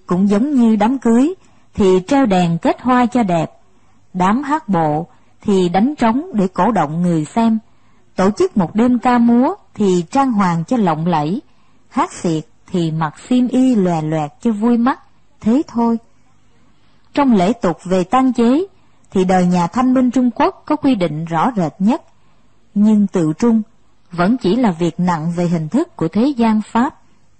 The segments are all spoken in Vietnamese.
Cũng giống như đám cưới thì treo đèn kết hoa cho đẹp, đám hát bộ thì đánh trống để cổ động người xem, tổ chức một đêm ca múa thì trang hoàng cho lộng lẫy, hát xiệt thì mặc xiêm y lòe loẹt cho vui mắt, thế thôi. Trong lễ tục về tang chế thì đời nhà Thanh minh Trung Quốc có quy định rõ rệt nhất, nhưng tự trung vẫn chỉ là việc nặng về hình thức của thế gian Pháp.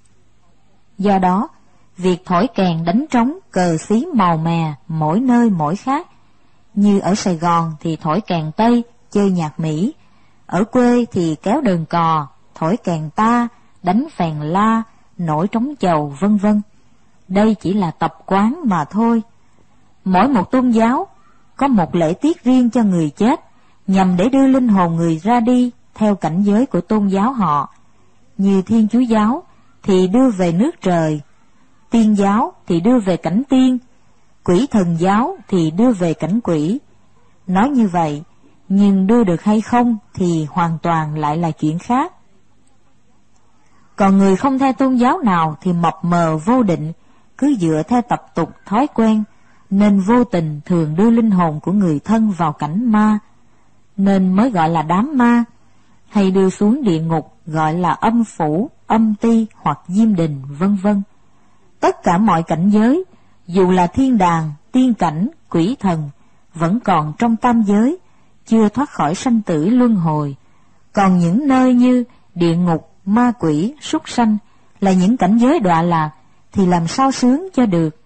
Do đó, việc thổi kèn đánh trống cờ xí màu mè mỗi nơi mỗi khác. Như ở Sài Gòn thì thổi kèn Tây, chơi nhạc Mỹ, ở quê thì kéo đờn cò, thổi kèn ta, đánh phèn la, nổi trống chầu, vân vân. Đây chỉ là tập quán mà thôi. Mỗi một tôn giáo có một lễ tiết riêng cho người chết, nhằm để đưa linh hồn người ra đi theo cảnh giới của tôn giáo họ. Như Thiên Chúa giáo thì đưa về nước trời, Tiên giáo thì đưa về cảnh tiên, Quỷ Thần giáo thì đưa về cảnh quỷ. Nói như vậy, nhưng đưa được hay không thì hoàn toàn lại là chuyện khác. Còn người không theo tôn giáo nào thì mập mờ vô định, cứ dựa theo tập tục thói quen, nên vô tình thường đưa linh hồn của người thân vào cảnh ma, nên mới gọi là đám ma, hay đưa xuống địa ngục gọi là âm phủ, âm ti hoặc diêm đình, vân vân. Tất cả mọi cảnh giới, dù là thiên đàng, tiên cảnh, quỷ thần, vẫn còn trong tam giới, chưa thoát khỏi sanh tử luân hồi. Còn những nơi như địa ngục, ma quỷ, súc sanh là những cảnh giới đọa lạc, thì làm sao sướng cho được.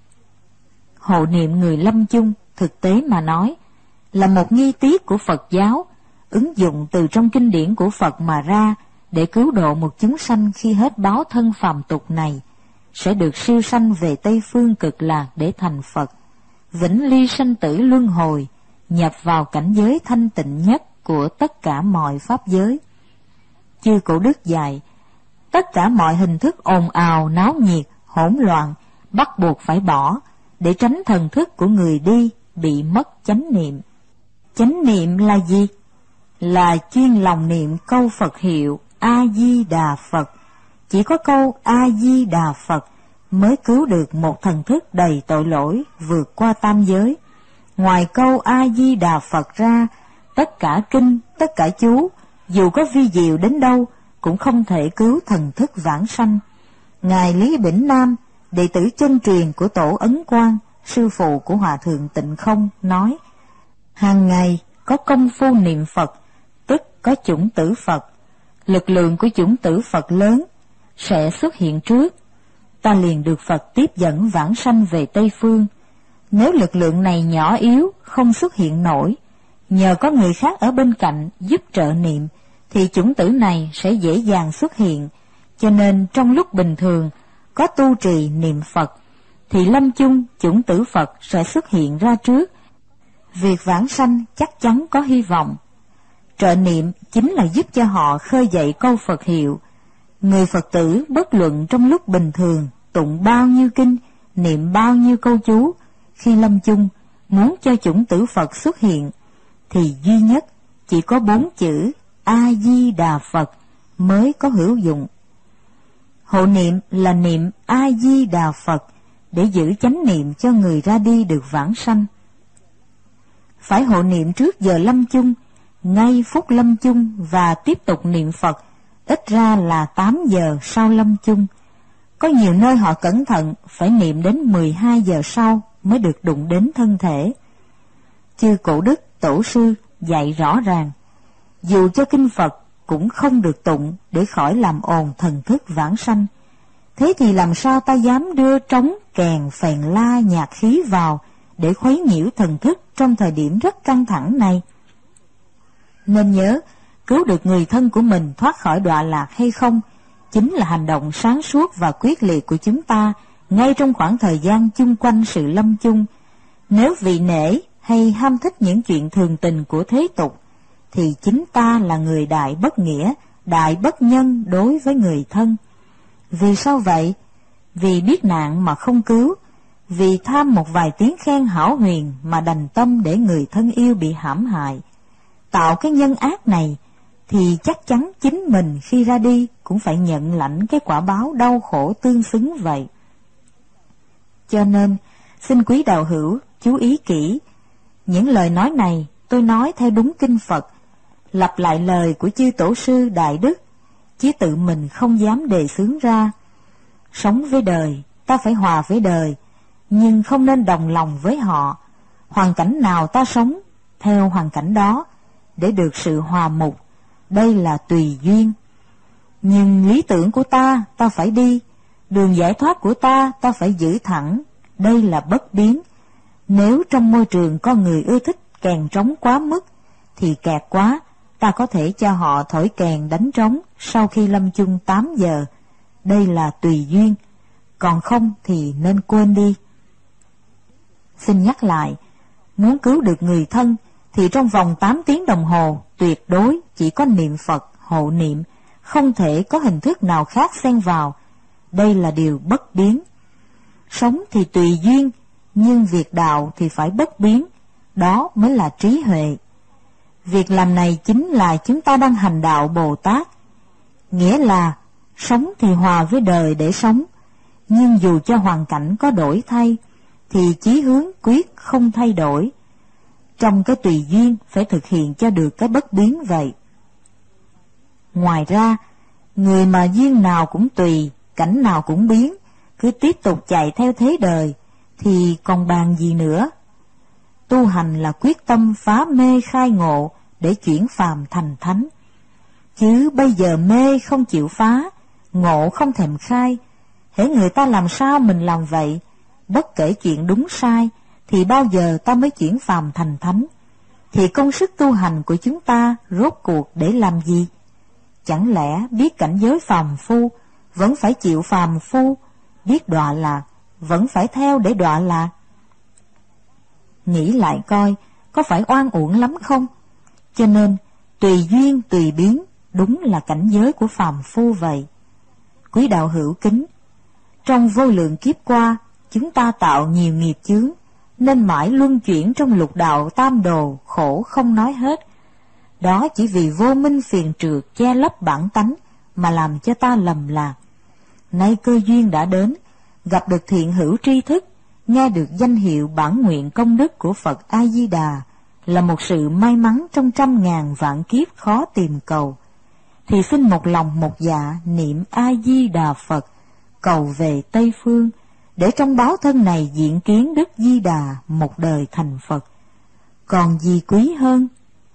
Hộ niệm người lâm chung, thực tế mà nói, là một nghi tiết của Phật giáo, ứng dụng từ trong kinh điển của Phật mà ra, để cứu độ một chúng sanh khi hết báo thân phàm tục này, sẽ được siêu sanh về Tây Phương Cực Lạc để thành Phật, vĩnh ly sanh tử luân hồi, nhập vào cảnh giới thanh tịnh nhất của tất cả mọi pháp giới. Chư Cổ Đức dạy, tất cả mọi hình thức ồn ào, náo nhiệt, hỗn loạn, bắt buộc phải bỏ, để tránh thần thức của người đi bị mất chánh niệm. Chánh niệm là gì? Là chuyên lòng niệm câu Phật hiệu A-di-đà Phật. Chỉ có câu A-di-đà Phật mới cứu được một thần thức đầy tội lỗi vượt qua tam giới. Ngoài câu A-di-đà Phật ra, tất cả kinh, tất cả chú, dù có vi diệu đến đâu, cũng không thể cứu thần thức vãng sanh. Ngài Lý Bỉnh Nam, đệ tử chân truyền của Tổ Ấn Quang, sư phụ của Hòa Thượng Tịnh Không, nói, hàng ngày có công phu niệm Phật, tức có chủng tử Phật. Lực lượng của chủng tử Phật lớn sẽ xuất hiện trước, ta liền được Phật tiếp dẫn vãng sanh về Tây Phương. Nếu lực lượng này nhỏ yếu, không xuất hiện nổi, nhờ có người khác ở bên cạnh giúp trợ niệm, thì chủng tử này sẽ dễ dàng xuất hiện. Cho nên trong lúc bình thường có tu trì niệm Phật, thì lâm chung chủng tử Phật sẽ xuất hiện ra trước. Việc vãng sanh chắc chắn có hy vọng. Trợ niệm chính là giúp cho họ khơi dậy câu Phật hiệu. Người Phật tử bất luận trong lúc bình thường tụng bao nhiêu kinh, niệm bao nhiêu câu chú, khi lâm chung muốn cho chủng tử Phật xuất hiện, thì duy nhất chỉ có 4 chữ A-di-đà Phật mới có hữu dụng. Hộ niệm là niệm A-di-đà Phật để giữ chánh niệm cho người ra đi được vãng sanh. Phải hộ niệm trước giờ lâm chung, ngay phút lâm chung và tiếp tục niệm Phật, ít ra là 8 giờ sau lâm chung. Có nhiều nơi họ cẩn thận phải niệm đến 12 giờ sau mới được đụng đến thân thể. Chư Cổ Đức Tổ sư dạy rõ ràng, dù cho kinh Phật cũng không được tụng để khỏi làm ồn thần thức vãng sanh. Thế thì làm sao ta dám đưa trống, kèn, phèn la, nhạc khí vào để khuấy nhiễu thần thức trong thời điểm rất căng thẳng này? Nên nhớ, cứu được người thân của mình thoát khỏi đọa lạc hay không, chính là hành động sáng suốt và quyết liệt của chúng ta ngay trong khoảng thời gian chung quanh sự lâm chung. Nếu vì nể hay ham thích những chuyện thường tình của thế tục, thì chính ta là người đại bất nghĩa, đại bất nhân đối với người thân. Vì sao vậy? Vì biết nạn mà không cứu, vì tham một vài tiếng khen hão huyền mà đành tâm để người thân yêu bị hãm hại. Tạo cái nhân ác này, thì chắc chắn chính mình khi ra đi cũng phải nhận lãnh cái quả báo đau khổ tương xứng vậy. Cho nên, xin quý đạo hữu chú ý kỹ. Những lời nói này tôi nói theo đúng kinh Phật, lặp lại lời của chư tổ sư Đại Đức, chứ tự mình không dám đề xướng ra. Sống với đời, ta phải hòa với đời, nhưng không nên đồng lòng với họ. Hoàn cảnh nào ta sống theo hoàn cảnh đó, để được sự hòa mục, đây là tùy duyên. Nhưng lý tưởng của ta phải đi, đường giải thoát của ta phải giữ thẳng, đây là bất biến. Nếu trong môi trường có người ưa thích kèn trống quá mức, thì kẹt quá, ta có thể cho họ thổi kèn đánh trống sau khi lâm chung 8 giờ, đây là tùy duyên, còn không thì nên quên đi. Xin nhắc lại, muốn cứu được người thân thì trong vòng 8 tiếng đồng hồ tuyệt đối chỉ có niệm Phật, hộ niệm, không thể có hình thức nào khác xen vào, đây là điều bất biến. Sống thì tùy duyên, nhưng việc đạo thì phải bất biến, đó mới là trí huệ. Việc làm này chính là chúng ta đang hành đạo Bồ Tát, nghĩa là sống thì hòa với đời để sống, nhưng dù cho hoàn cảnh có đổi thay, thì chí hướng quyết không thay đổi. Trong cái tùy duyên phải thực hiện cho được cái bất biến vậy. Ngoài ra, người mà duyên nào cũng tùy, cảnh nào cũng biến, cứ tiếp tục chạy theo thế đời, thì còn bàn gì nữa. Tu hành là quyết tâm phá mê khai ngộ để chuyển phàm thành thánh. Chứ bây giờ mê không chịu phá, ngộ không thèm khai, hễ người ta làm sao mình làm vậy, bất kể chuyện đúng sai, thì bao giờ ta mới chuyển phàm thành thánh. Thì công sức tu hành của chúng ta rốt cuộc để làm gì? Chẳng lẽ biết cảnh giới phàm phu, vẫn phải chịu phàm phu, biết đọa lạc, vẫn phải theo để đọa lạc? Nghĩ lại coi, có phải oan uổng lắm không? Cho nên, tùy duyên tùy biến, đúng là cảnh giới của phàm phu vậy. Quý đạo hữu kính, trong vô lượng kiếp qua, chúng ta tạo nhiều nghiệp chướng, nên mãi luân chuyển trong lục đạo tam đồ, khổ không nói hết. Đó chỉ vì vô minh phiền trượt che lấp bản tánh mà làm cho ta lầm lạc. Nay cơ duyên đã đến, gặp được thiện hữu tri thức, nghe được danh hiệu bản nguyện công đức của Phật A Di Đà, là một sự may mắn trong 100.000 vạn kiếp khó tìm cầu. Thì xin một lòng một dạ niệm A Di Đà Phật, cầu về Tây Phương, để trong báo thân này diện kiến Đức Di Đà một đời thành Phật. Còn gì quý hơn?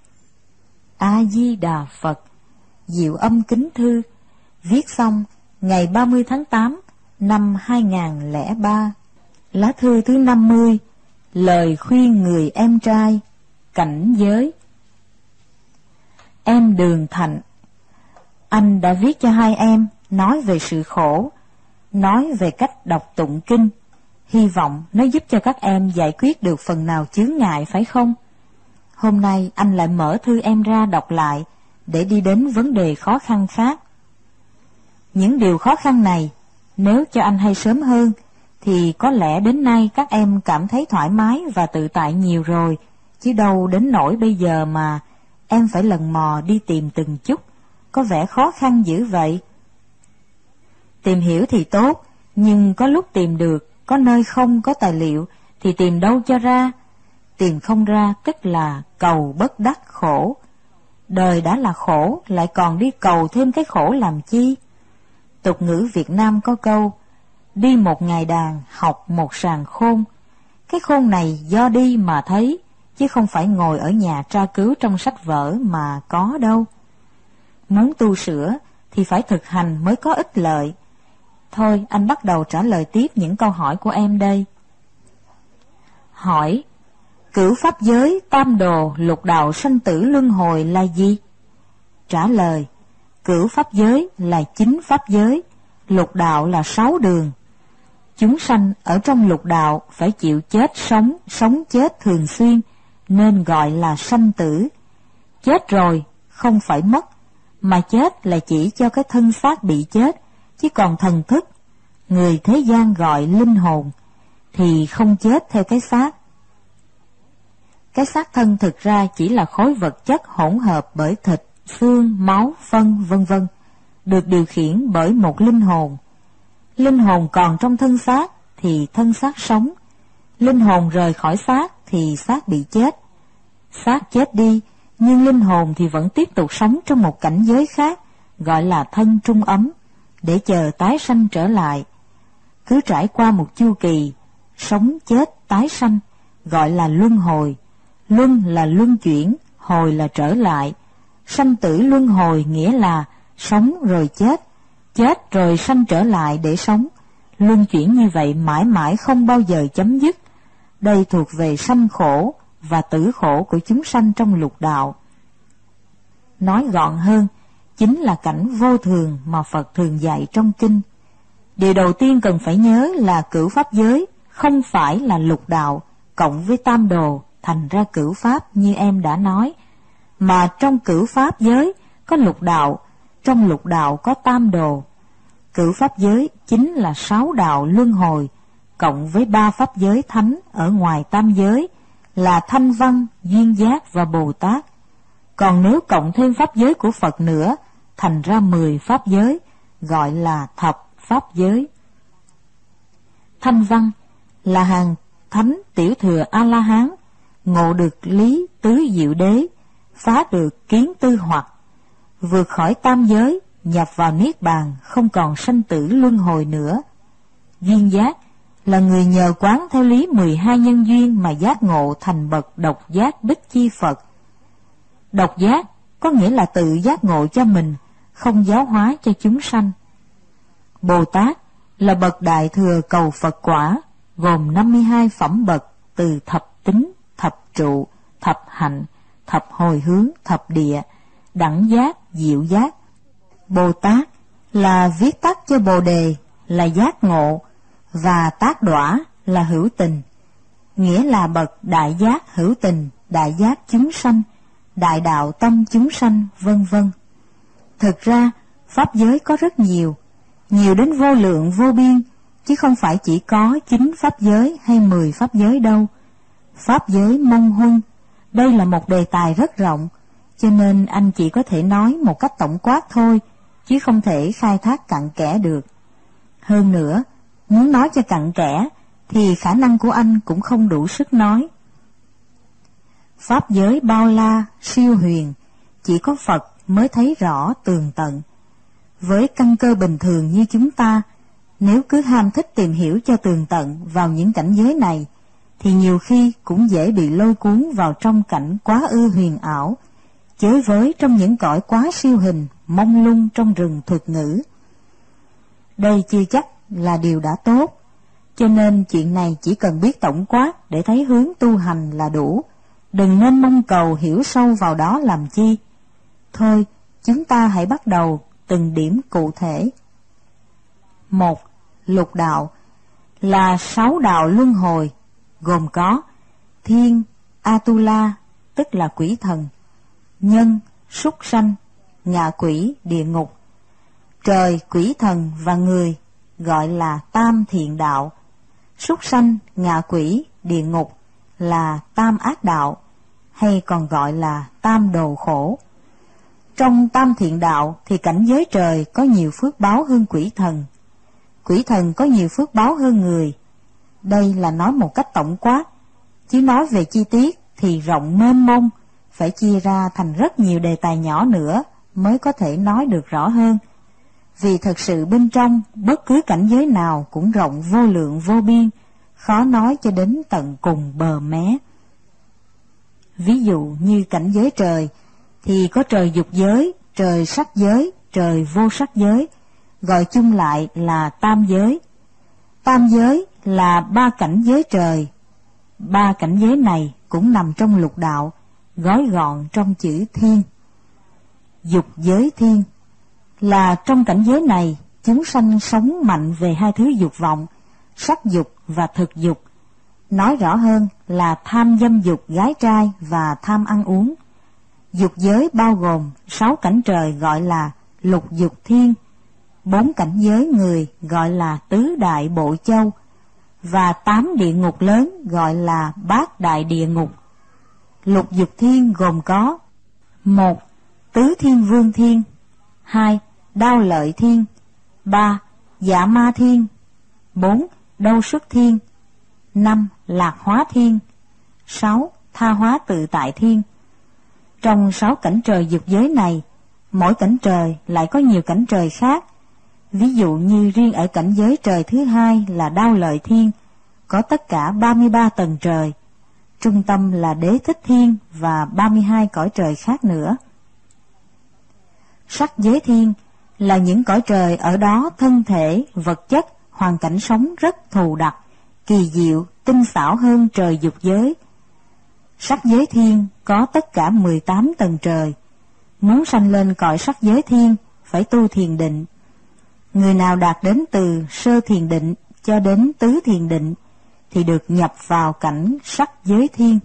A Di Đà Phật. Diệu Âm Kính Thư, viết xong ngày 30 tháng 8 năm 2003. Lá thư thứ 50. Lời khuyên người em trai. Cảnh giới. Em Đường Thạnh, anh đã viết cho hai em nói về sự khổ, nói về cách đọc tụng kinh, hy vọng nó giúp cho các em giải quyết được phần nào chướng ngại, phải không? Hôm nay anh lại mở thư em ra đọc lại để đi đến vấn đề khó khăn khác. Những điều khó khăn này, nếu cho anh hay sớm hơn, thì có lẽ đến nay các em cảm thấy thoải mái và tự tại nhiều rồi, chứ đâu đến nỗi bây giờ mà em phải lần mò đi tìm từng chút, có vẻ khó khăn dữ vậy. Tìm hiểu thì tốt, nhưng có lúc tìm được, có nơi không có tài liệu, thì tìm đâu cho ra? Tìm không ra tức là cầu bất đắc khổ. Đời đã là khổ, lại còn đi cầu thêm cái khổ làm chi? Tục ngữ Việt Nam có câu, đi một ngày đàn, học một sàng khôn. Cái khôn này do đi mà thấy, chứ không phải ngồi ở nhà tra cứu trong sách vở mà có đâu. Muốn tu sửa thì phải thực hành mới có ích lợi. Thôi anh bắt đầu trả lời tiếp những câu hỏi của em đây. Hỏi: cửu pháp giới, tam đồ, lục đạo sanh tử luân hồi là gì? Trả lời: cửu pháp giới là 9 pháp giới, lục đạo là 6 đường. Chúng sanh ở trong lục đạo phải chịu chết sống, sống chết thường xuyên, nên gọi là sanh tử. Chết rồi không phải mất, mà chết là chỉ cho cái thân xác bị chết, chứ còn thần thức, người thế gian gọi linh hồn, thì không chết theo cái xác. Cái xác thân thực ra chỉ là khối vật chất hỗn hợp bởi thịt, xương, máu, phân, vân vân, được điều khiển bởi một linh hồn. Linh hồn còn trong thân xác thì thân xác sống, linh hồn rời khỏi xác thì xác bị chết. Xác chết đi, nhưng linh hồn thì vẫn tiếp tục sống trong một cảnh giới khác, gọi là thân trung ấm, để chờ tái sanh trở lại. Cứ trải qua một chu kỳ, sống chết tái sanh, gọi là luân hồi. Luân là luân chuyển, hồi là trở lại. Sanh tử luân hồi nghĩa là sống rồi chết, chết rồi sanh trở lại để sống. Luân chuyển như vậy mãi mãi không bao giờ chấm dứt. Đây thuộc về sanh khổ và tử khổ của chúng sanh trong lục đạo. Nói gọn hơn, chính là cảnh vô thường mà Phật thường dạy trong kinh. Điều đầu tiên cần phải nhớ là cửu pháp giới không phải là lục đạo cộng với tam đồ thành ra cửu pháp như em đã nói, mà trong cửu pháp giới có lục đạo, trong lục đạo có tam đồ. Cửu pháp giới chính là 6 đạo luân hồi, cộng với 3 pháp giới thánh ở ngoài tam giới là Thanh Văn, Duyên Giác và Bồ Tát. Còn nếu cộng thêm pháp giới của Phật nữa, thành ra 10 pháp giới, gọi là thập pháp giới. Thanh Văn là hàng thánh tiểu thừa A-la-hán, ngộ được lý tứ diệu đế, phá được kiến tư hoặc, vượt khỏi tam giới, nhập vào niết bàn, không còn sanh tử luân hồi nữa. Duyên Giác là người nhờ quán theo lý 12 nhân duyên mà giác ngộ thành bậc độc giác Bích Chi Phật. Độc giác có nghĩa là tự giác ngộ cho mình, không giáo hóa cho chúng sanh. Bồ Tát là bậc đại thừa cầu Phật quả, gồm 52 phẩm bậc từ thập tính, thập trụ, thập hạnh, thập hồi hướng, thập địa, đẳng giác, diệu giác. Bồ Tát là viết tắt cho Bồ Đề là giác ngộ, và Tát Đọa là hữu tình, nghĩa là bậc đại giác hữu tình, đại giác chúng sanh, đại đạo tâm chúng sanh, vân vân. Thực ra, pháp giới có rất nhiều, nhiều đến vô lượng vô biên, chứ không phải chỉ có 9 pháp giới hay 10 pháp giới đâu. Pháp giới mông huân, đây là một đề tài rất rộng, cho nên anh chỉ có thể nói một cách tổng quát thôi, chứ không thể khai thác cặn kẽ được. Hơn nữa, muốn nói cho cặn kẽ, thì khả năng của anh cũng không đủ sức nói. Pháp giới bao la, siêu huyền, chỉ có Phật mới thấy rõ tường tận. Với căn cơ bình thường như chúng ta, nếu cứ ham thích tìm hiểu cho tường tận vào những cảnh giới này, thì nhiều khi cũng dễ bị lôi cuốn vào trong cảnh quá ư huyền ảo, chới với trong những cõi quá siêu hình, mông lung trong rừng thuật ngữ. Đây chưa chắc là điều đã tốt, cho nên chuyện này chỉ cần biết tổng quát để thấy hướng tu hành là đủ, đừng nên mong cầu hiểu sâu vào đó làm chi. Thôi, chúng ta hãy bắt đầu từng điểm cụ thể. 1. Lục đạo là 6 đạo luân hồi, gồm có thiên, Atula, tức là quỷ thần, nhân, súc sanh, ngạ quỷ, địa ngục, trời, quỷ thần và người, gọi là tam thiện đạo, súc sanh, ngạ quỷ, địa ngục là tam ác đạo, hay còn gọi là tam đồ khổ. Trong tam thiện đạo thì cảnh giới trời có nhiều phước báo hơn quỷ thần có nhiều phước báo hơn người. Đây là nói một cách tổng quát, chứ nói về chi tiết thì rộng mênh mông, phải chia ra thành rất nhiều đề tài nhỏ nữa mới có thể nói được rõ hơn. Vì thật sự bên trong bất cứ cảnh giới nào cũng rộng vô lượng vô biên, khó nói cho đến tận cùng bờ mé. Ví dụ như cảnh giới trời thì có trời dục giới, trời sắc giới, trời vô sắc giới, gọi chung lại là tam giới. Tam giới là 3 cảnh giới trời. 3 cảnh giới này cũng nằm trong lục đạo, gói gọn trong chữ thiên. Dục giới thiên là trong cảnh giới này chúng sanh sống mạnh về 2 thứ dục vọng, sắc dục và thực dục. Nói rõ hơn là tham dâm dục gái trai và tham ăn uống. Dục giới bao gồm 6 cảnh trời gọi là lục dục thiên, 4 cảnh giới người gọi là tứ đại bộ châu, và 8 địa ngục lớn gọi là bát đại địa ngục. Lục dục thiên gồm có: 1. Tứ thiên vương thiên, 2. Đao lợi thiên, 3. Dạ ma thiên, 4. đâu xuất thiên. 5. Lạc hóa thiên. 6. Tha hóa tự tại thiên. Trong 6 cảnh trời dục giới này, mỗi cảnh trời lại có nhiều cảnh trời khác. Ví dụ như riêng ở cảnh giới trời thứ 2 là Đao Lợi thiên, có tất cả 33 tầng trời, trung tâm là Đế Thích thiên và 32 cõi trời khác nữa. Sắc giới thiên là những cõi trời ở đó thân thể, vật chất, hoàn cảnh sống rất thù đặc, kỳ diệu, tinh xảo hơn trời dục giới. Sắc giới thiên có tất cả 18 tầng trời. Muốn sanh lên cõi sắc giới thiên phải tu thiền định. Người nào đạt đến từ sơ thiền định cho đến tứ thiền định thì được nhập vào cảnh sắc giới thiên.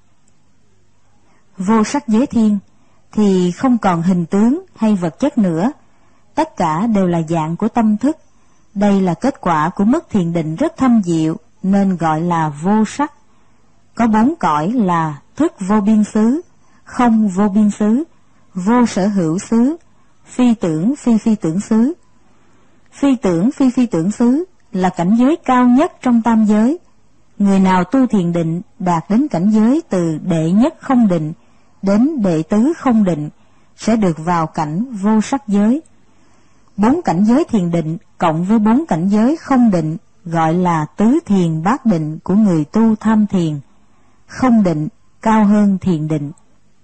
Vô sắc giới thiên thì không còn hình tướng hay vật chất nữa, tất cả đều là dạng của tâm thức. Đây là kết quả của mức thiền định rất thâm diệu nên gọi là vô sắc. Có 4 cõi là thức vô biên xứ, không vô biên xứ, vô sở hữu xứ, phi tưởng phi phi tưởng xứ. Phi tưởng phi phi tưởng xứ là cảnh giới cao nhất trong tam giới. Người nào tu thiền định đạt đến cảnh giới từ đệ nhất không định đến đệ tứ không định sẽ được vào cảnh vô sắc giới. 4 cảnh giới thiền định cộng với 4 cảnh giới không định gọi là tứ thiền bát định của người tu tham thiền. Không định cao hơn thiền định.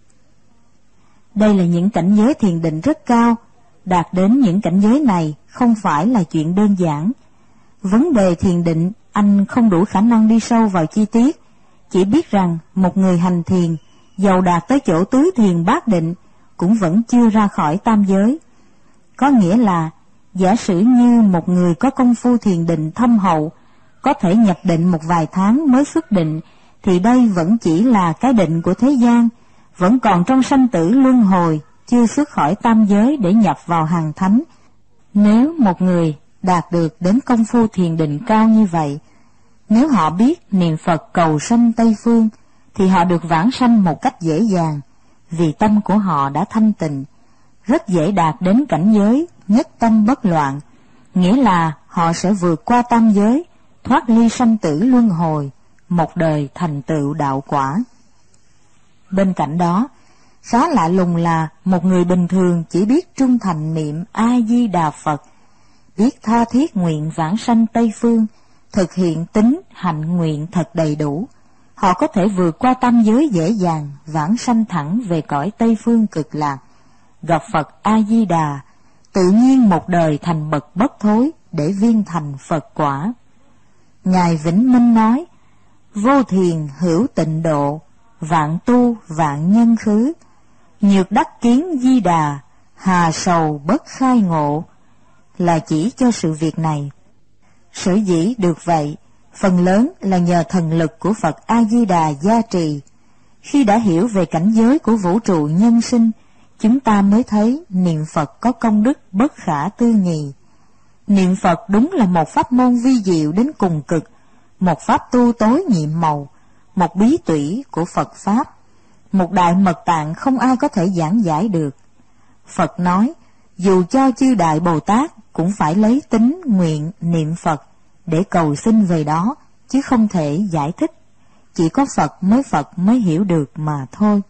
Đây là những cảnh giới thiền định rất cao. Đạt đến những cảnh giới này không phải là chuyện đơn giản. Vấn đề thiền định anh không đủ khả năng đi sâu vào chi tiết, chỉ biết rằng một người hành thiền dầu đạt tới chỗ tứ thiền bát định cũng vẫn chưa ra khỏi tam giới. Có nghĩa là giả sử như một người có công phu thiền định thâm hậu, có thể nhập định một vài tháng mới xuất định, thì đây vẫn chỉ là cái định của thế gian, vẫn còn trong sanh tử luân hồi, chưa xuất khỏi tam giới để nhập vào hàng thánh. Nếu một người đạt được đến công phu thiền định cao như vậy, nếu họ biết niệm Phật cầu sanh Tây Phương, thì họ được vãng sanh một cách dễ dàng, vì tâm của họ đã thanh tịnh, rất dễ đạt đến cảnh giới nhất tâm bất loạn, nghĩa là họ sẽ vượt qua tam giới, thoát ly sanh tử luân hồi, một đời thành tựu đạo quả. Bên cạnh đó, khá lạ lùng là một người bình thường chỉ biết trung thành niệm A-di-đà Phật, biết tha thiết nguyện vãng sanh Tây Phương, thực hiện tín hạnh nguyện thật đầy đủ, họ có thể vượt qua tam giới dễ dàng, vãng sanh thẳng về cõi Tây Phương cực lạc, gặp Phật A-di-đà, tự nhiên một đời thành bậc bất thối để viên thành Phật quả. Ngài Vĩnh Minh nói, vô thiền hữu tịnh độ, vạn tu vạn nhân khứ, nhược đắc kiến di đà, hà sầu bất khai ngộ, là chỉ cho sự việc này. Sở dĩ được vậy, phần lớn là nhờ thần lực của Phật A-di-đà gia trì. Khi đã hiểu về cảnh giới của vũ trụ nhân sinh, chúng ta mới thấy niệm Phật có công đức bất khả tư nghị. Niệm Phật đúng là một pháp môn vi diệu đến cùng cực, một pháp tu tối nhiệm màu, một bí tủy của Phật Pháp, một đại mật tạng không ai có thể giảng giải được. Phật nói, dù cho chư Đại Bồ Tát cũng phải lấy tín nguyện niệm Phật để cầu xin về đó, chứ không thể giải thích. Chỉ có Phật mới hiểu được mà thôi.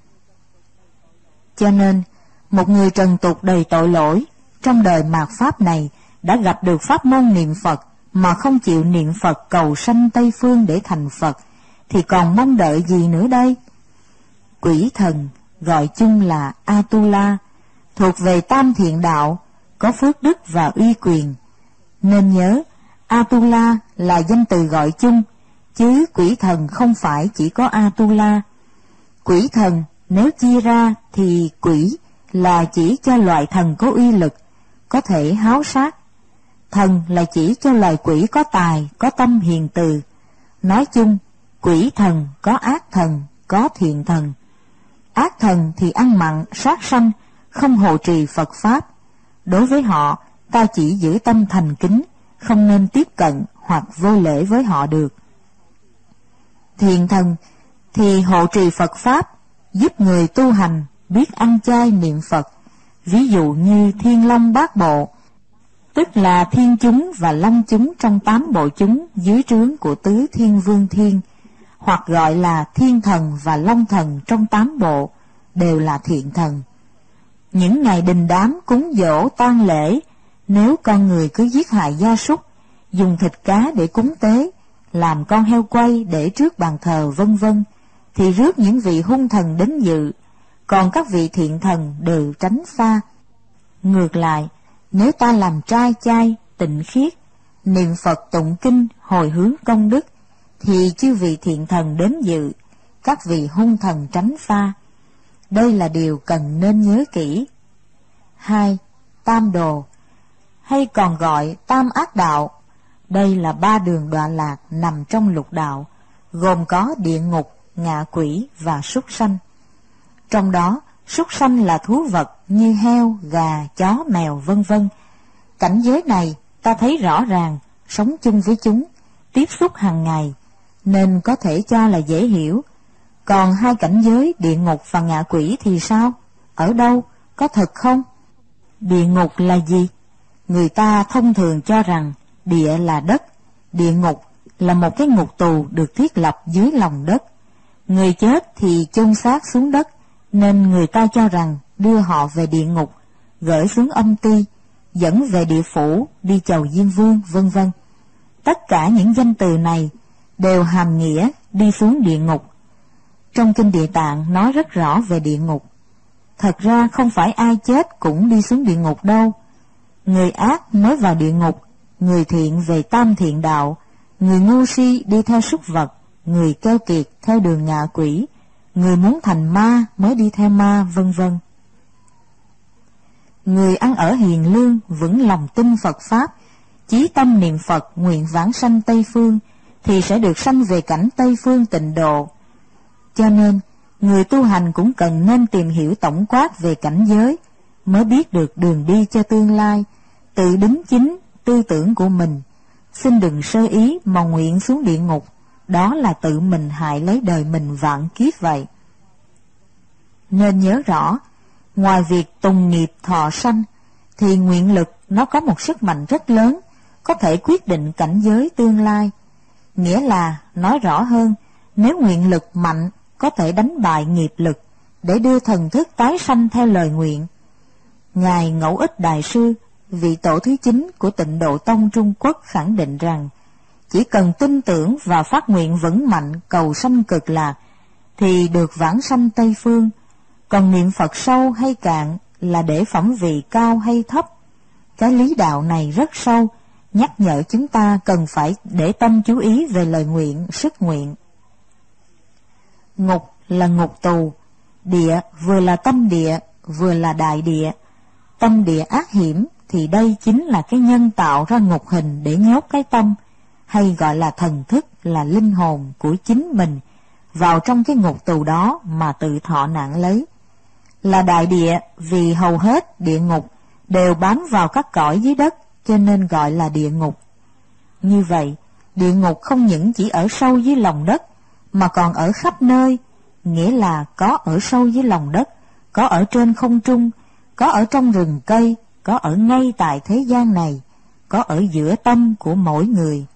Cho nên, một người trần tục đầy tội lỗi, trong đời mạt Pháp này đã gặp được pháp môn niệm Phật mà không chịu niệm Phật cầu sanh Tây Phương để thành Phật, thì còn mong đợi gì nữa đây? Quỷ thần, gọi chung là Atula, thuộc về tam thiện đạo, có phước đức và uy quyền. Nên nhớ, Atula là danh từ gọi chung, chứ quỷ thần không phải chỉ có Atula. Quỷ thần nếu chia ra thì quỷ là chỉ cho loại thần có uy lực, có thể háo sát. Thần là chỉ cho loài quỷ có tài, có tâm hiền từ. Nói chung, quỷ thần có ác thần, có thiện thần. Ác thần thì ăn mặn, sát sanh, không hộ trì Phật Pháp. Đối với họ, ta chỉ giữ tâm thành kính, không nên tiếp cận hoặc vô lễ với họ được. Thiện thần thì hộ trì Phật Pháp, giúp người tu hành biết ăn chay niệm Phật, ví dụ như Thiên Long Bát Bộ. tức là thiên chúng và long chúng trong 8 bộ chúng dưới trướng của tứ thiên vương thiên, hoặc gọi là thiên thần và long thần trong 8 bộ, đều là thiện thần. Những ngày đình đám cúng giỗ tang lễ, nếu con người cứ giết hại gia súc, dùng thịt cá để cúng tế, làm con heo quay để trước bàn thờ vân vân, thì rước những vị hung thần đến dự, còn các vị thiện thần đều tránh xa. Ngược lại, nếu ta làm trai chay, tịnh khiết, niệm Phật tụng kinh, hồi hướng công đức, thì chư vị thiện thần đến dự, các vị hung thần tránh xa. Đây là điều cần nên nhớ kỹ. 2. Tam đồ, hay còn gọi tam ác đạo. Đây là 3 đường đọa lạc nằm trong lục đạo, gồm có địa ngục, ngạ quỷ và súc sanh. Trong đó, súc sanh là thú vật như heo, gà, chó, mèo vân vân. Cảnh giới này ta thấy rõ ràng, sống chung với chúng, tiếp xúc hàng ngày, nên có thể cho là dễ hiểu. Còn 2 cảnh giới địa ngục và ngạ quỷ thì sao? Ở đâu? Có thật không? Địa ngục là gì? Người ta thông thường cho rằng địa là đất, địa ngục là một cái ngục tù được thiết lập dưới lòng đất. Người chết thì chôn xác xuống đất, nên người ta cho rằng đưa họ về địa ngục, gửi xuống âm ty, dẫn về địa phủ, đi chầu Diêm Vương, vân vân. Tất cả những danh từ này đều hàm nghĩa đi xuống địa ngục. Trong Kinh Địa Tạng nói rất rõ về địa ngục. Thật ra không phải ai chết cũng đi xuống địa ngục đâu. Người ác mới vào địa ngục, người thiện về tam thiện đạo, người ngu si đi theo súc vật, người keo kiệt theo đường ngạ quỷ, người muốn thành ma mới đi theo ma, vân vân. Người ăn ở hiền lương, vững lòng tin Phật Pháp, chí tâm niệm Phật, nguyện vãng sanh Tây Phương, thì sẽ được sanh về cảnh Tây Phương tịnh độ. Cho nên, người tu hành cũng cần nên tìm hiểu tổng quát về cảnh giới, mới biết được đường đi cho tương lai, tự đính chính tư tưởng của mình. Xin đừng sơ ý mà nguyện xuống địa ngục, đó là tự mình hại lấy đời mình vạn kiếp vậy. Nên nhớ rõ, ngoài việc tùng nghiệp thọ sanh, thì nguyện lực nó có một sức mạnh rất lớn, có thể quyết định cảnh giới tương lai. Nghĩa là, nói rõ hơn, nếu nguyện lực mạnh, có thể đánh bại nghiệp lực, để đưa thần thức tái sanh theo lời nguyện. Ngài Ngẫu Ích Đại Sư, vị tổ thứ 9 của Tịnh Độ Tông Trung Quốc khẳng định rằng, chỉ cần tin tưởng và phát nguyện vững mạnh cầu sanh cực lạc, thì được vãng sanh Tây Phương. Còn niệm Phật sâu hay cạn là để phẩm vị cao hay thấp. Cái lý đạo này rất sâu, nhắc nhở chúng ta cần phải để tâm chú ý về lời nguyện, sức nguyện. Ngục là ngục tù, địa vừa là tâm địa, vừa là đại địa. Tâm địa ác hiểm thì đây chính là cái nhân tạo ra ngục hình để nhốt cái tâm, hay gọi là thần thức, là linh hồn của chính mình, vào trong cái ngục tù đó mà tự thọ nạn lấy. Là đại địa vì hầu hết địa ngục đều bám vào các cõi dưới đất, cho nên gọi là địa ngục. Như vậy, địa ngục không những chỉ ở sâu dưới lòng đất, mà còn ở khắp nơi, nghĩa là có ở sâu dưới lòng đất, có ở trên không trung, có ở trong rừng cây, có ở ngay tại thế gian này, có ở giữa tâm của mỗi người.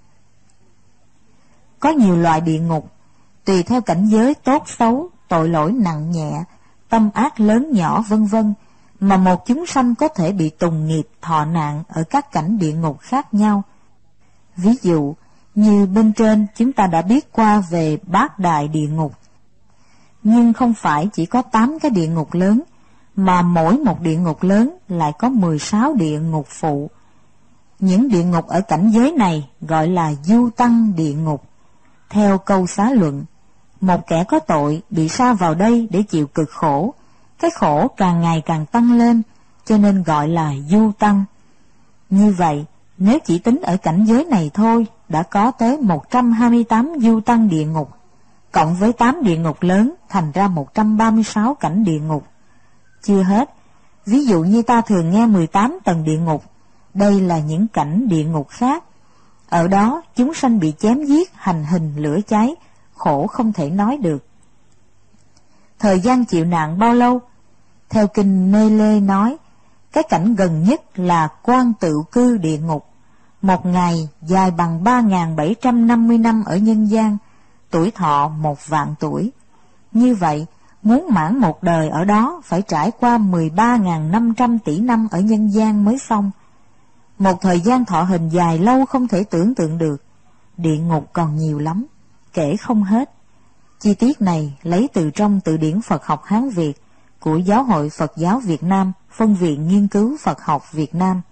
Có nhiều loại địa ngục, tùy theo cảnh giới tốt xấu, tội lỗi nặng nhẹ, tâm ác lớn nhỏ vân vân, mà một chúng sanh có thể bị tùng nghiệp thọ nạn ở các cảnh địa ngục khác nhau. Ví dụ, như bên trên chúng ta đã biết qua về Bát Đại địa ngục. Nhưng không phải chỉ có 8 cái địa ngục lớn, mà mỗi một địa ngục lớn lại có 16 địa ngục phụ. Những địa ngục ở cảnh giới này gọi là du tăng địa ngục. Theo câu xá luận, một kẻ có tội bị sa vào đây để chịu cực khổ, cái khổ càng ngày càng tăng lên, cho nên gọi là du tăng. Như vậy, nếu chỉ tính ở cảnh giới này thôi, đã có tới 128 du tăng địa ngục, cộng với 8 địa ngục lớn thành ra 136 cảnh địa ngục. Chưa hết, ví dụ như ta thường nghe 18 tầng địa ngục, đây là những cảnh địa ngục khác. Ở đó chúng sanh bị chém giết, hành hình, lửa cháy, khổ không thể nói được. Thời gian chịu nạn bao lâu? Theo kinh Mê Lê nói, Cái cảnh gần nhất là Quan Tựu Cư địa ngục, một ngày dài bằng 3.750 năm ở nhân gian, tuổi thọ 1.000.000 tuổi. Như vậy, muốn mãn một đời ở đó phải trải qua 13.500 tỷ năm ở nhân gian mới xong. Một thời gian thọ hình dài lâu không thể tưởng tượng được. Địa ngục còn nhiều lắm, kể không hết. Chi tiết này lấy từ trong Từ điển Phật học Hán Việt của Giáo hội Phật giáo Việt Nam, Phân viện Nghiên cứu Phật học Việt Nam.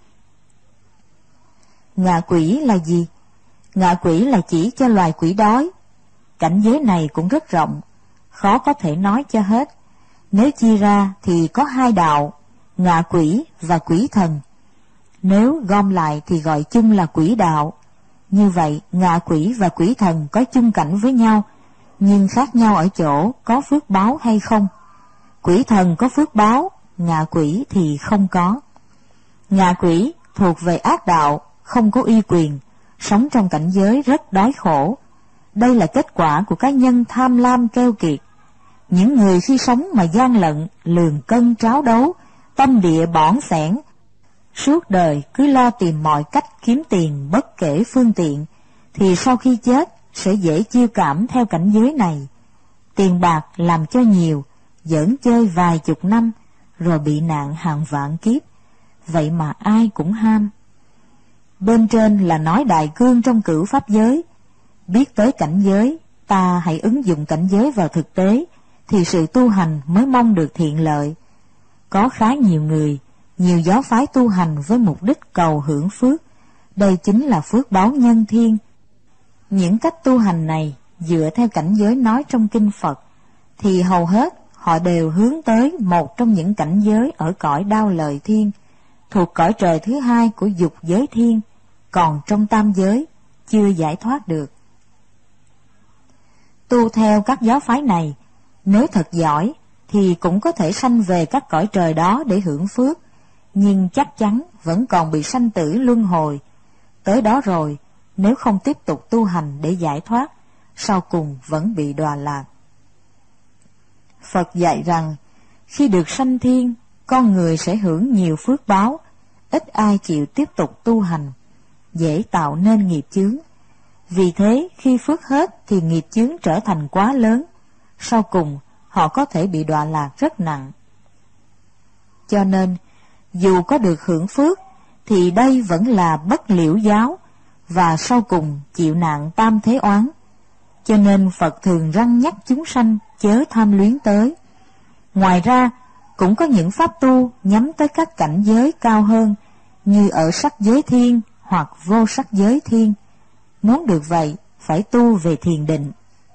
Ngạ quỷ là gì? Ngạ quỷ là chỉ cho loài quỷ đói. Cảnh giới này cũng rất rộng, khó có thể nói cho hết. Nếu chia ra thì có hai đạo, ngạ quỷ và quỷ thần. Nếu gom lại thì gọi chung là quỷ đạo. Như vậy, ngạ quỷ và quỷ thần có chung cảnh với nhau, nhưng khác nhau ở chỗ có phước báo hay không. Quỷ thần có phước báo, ngạ quỷ thì không có. Ngạ quỷ thuộc về ác đạo, không có uy quyền, sống trong cảnh giới rất đói khổ. Đây là kết quả của cá nhân tham lam keo kiệt. Những người khi sống mà gian lận, lường cân tráo đấu, tâm địa bỏn sẻn, suốt đời cứ lo tìm mọi cách kiếm tiền bất kể phương tiện, thì sau khi chết sẽ dễ chiêu cảm theo cảnh giới này. Tiền bạc làm cho nhiều, giỡn chơi vài chục năm, rồi bị nạn hàng vạn kiếp. Vậy mà ai cũng ham. Bên trên là nói đại cương trong cửu pháp giới. Biết tới cảnh giới, ta hãy ứng dụng cảnh giới vào thực tế, thì sự tu hành mới mong được thiện lợi. Có khá nhiều người, nhiều giáo phái tu hành với mục đích cầu hưởng phước. Đây chính là phước báo nhân thiên. Những cách tu hành này dựa theo cảnh giới nói trong kinh Phật, thì hầu hết họ đều hướng tới một trong những cảnh giới ở cõi đao lợi thiên, thuộc cõi trời thứ hai của dục giới thiên, còn trong tam giới chưa giải thoát được. Tu theo các giáo phái này, nếu thật giỏi thì cũng có thể sanh về các cõi trời đó để hưởng phước, nhưng chắc chắn vẫn còn bị sanh tử luân hồi. Tới đó rồi, nếu không tiếp tục tu hành để giải thoát, sau cùng vẫn bị đọa lạc. Phật dạy rằng, khi được sanh thiên, con người sẽ hưởng nhiều phước báo, ít ai chịu tiếp tục tu hành, dễ tạo nên nghiệp chướng. Vì thế, khi phước hết thì nghiệp chướng trở thành quá lớn, sau cùng họ có thể bị đọa lạc rất nặng. Cho nên, dù có được hưởng phước, thì đây vẫn là bất liễu giáo, và sau cùng chịu nạn tam thế oán. Cho nên Phật thường răn nhắc chúng sanh chớ tham luyến tới. Ngoài ra, cũng có những pháp tu nhắm tới các cảnh giới cao hơn, như ở sắc giới thiên hoặc vô sắc giới thiên. Muốn được vậy, phải tu về thiền định.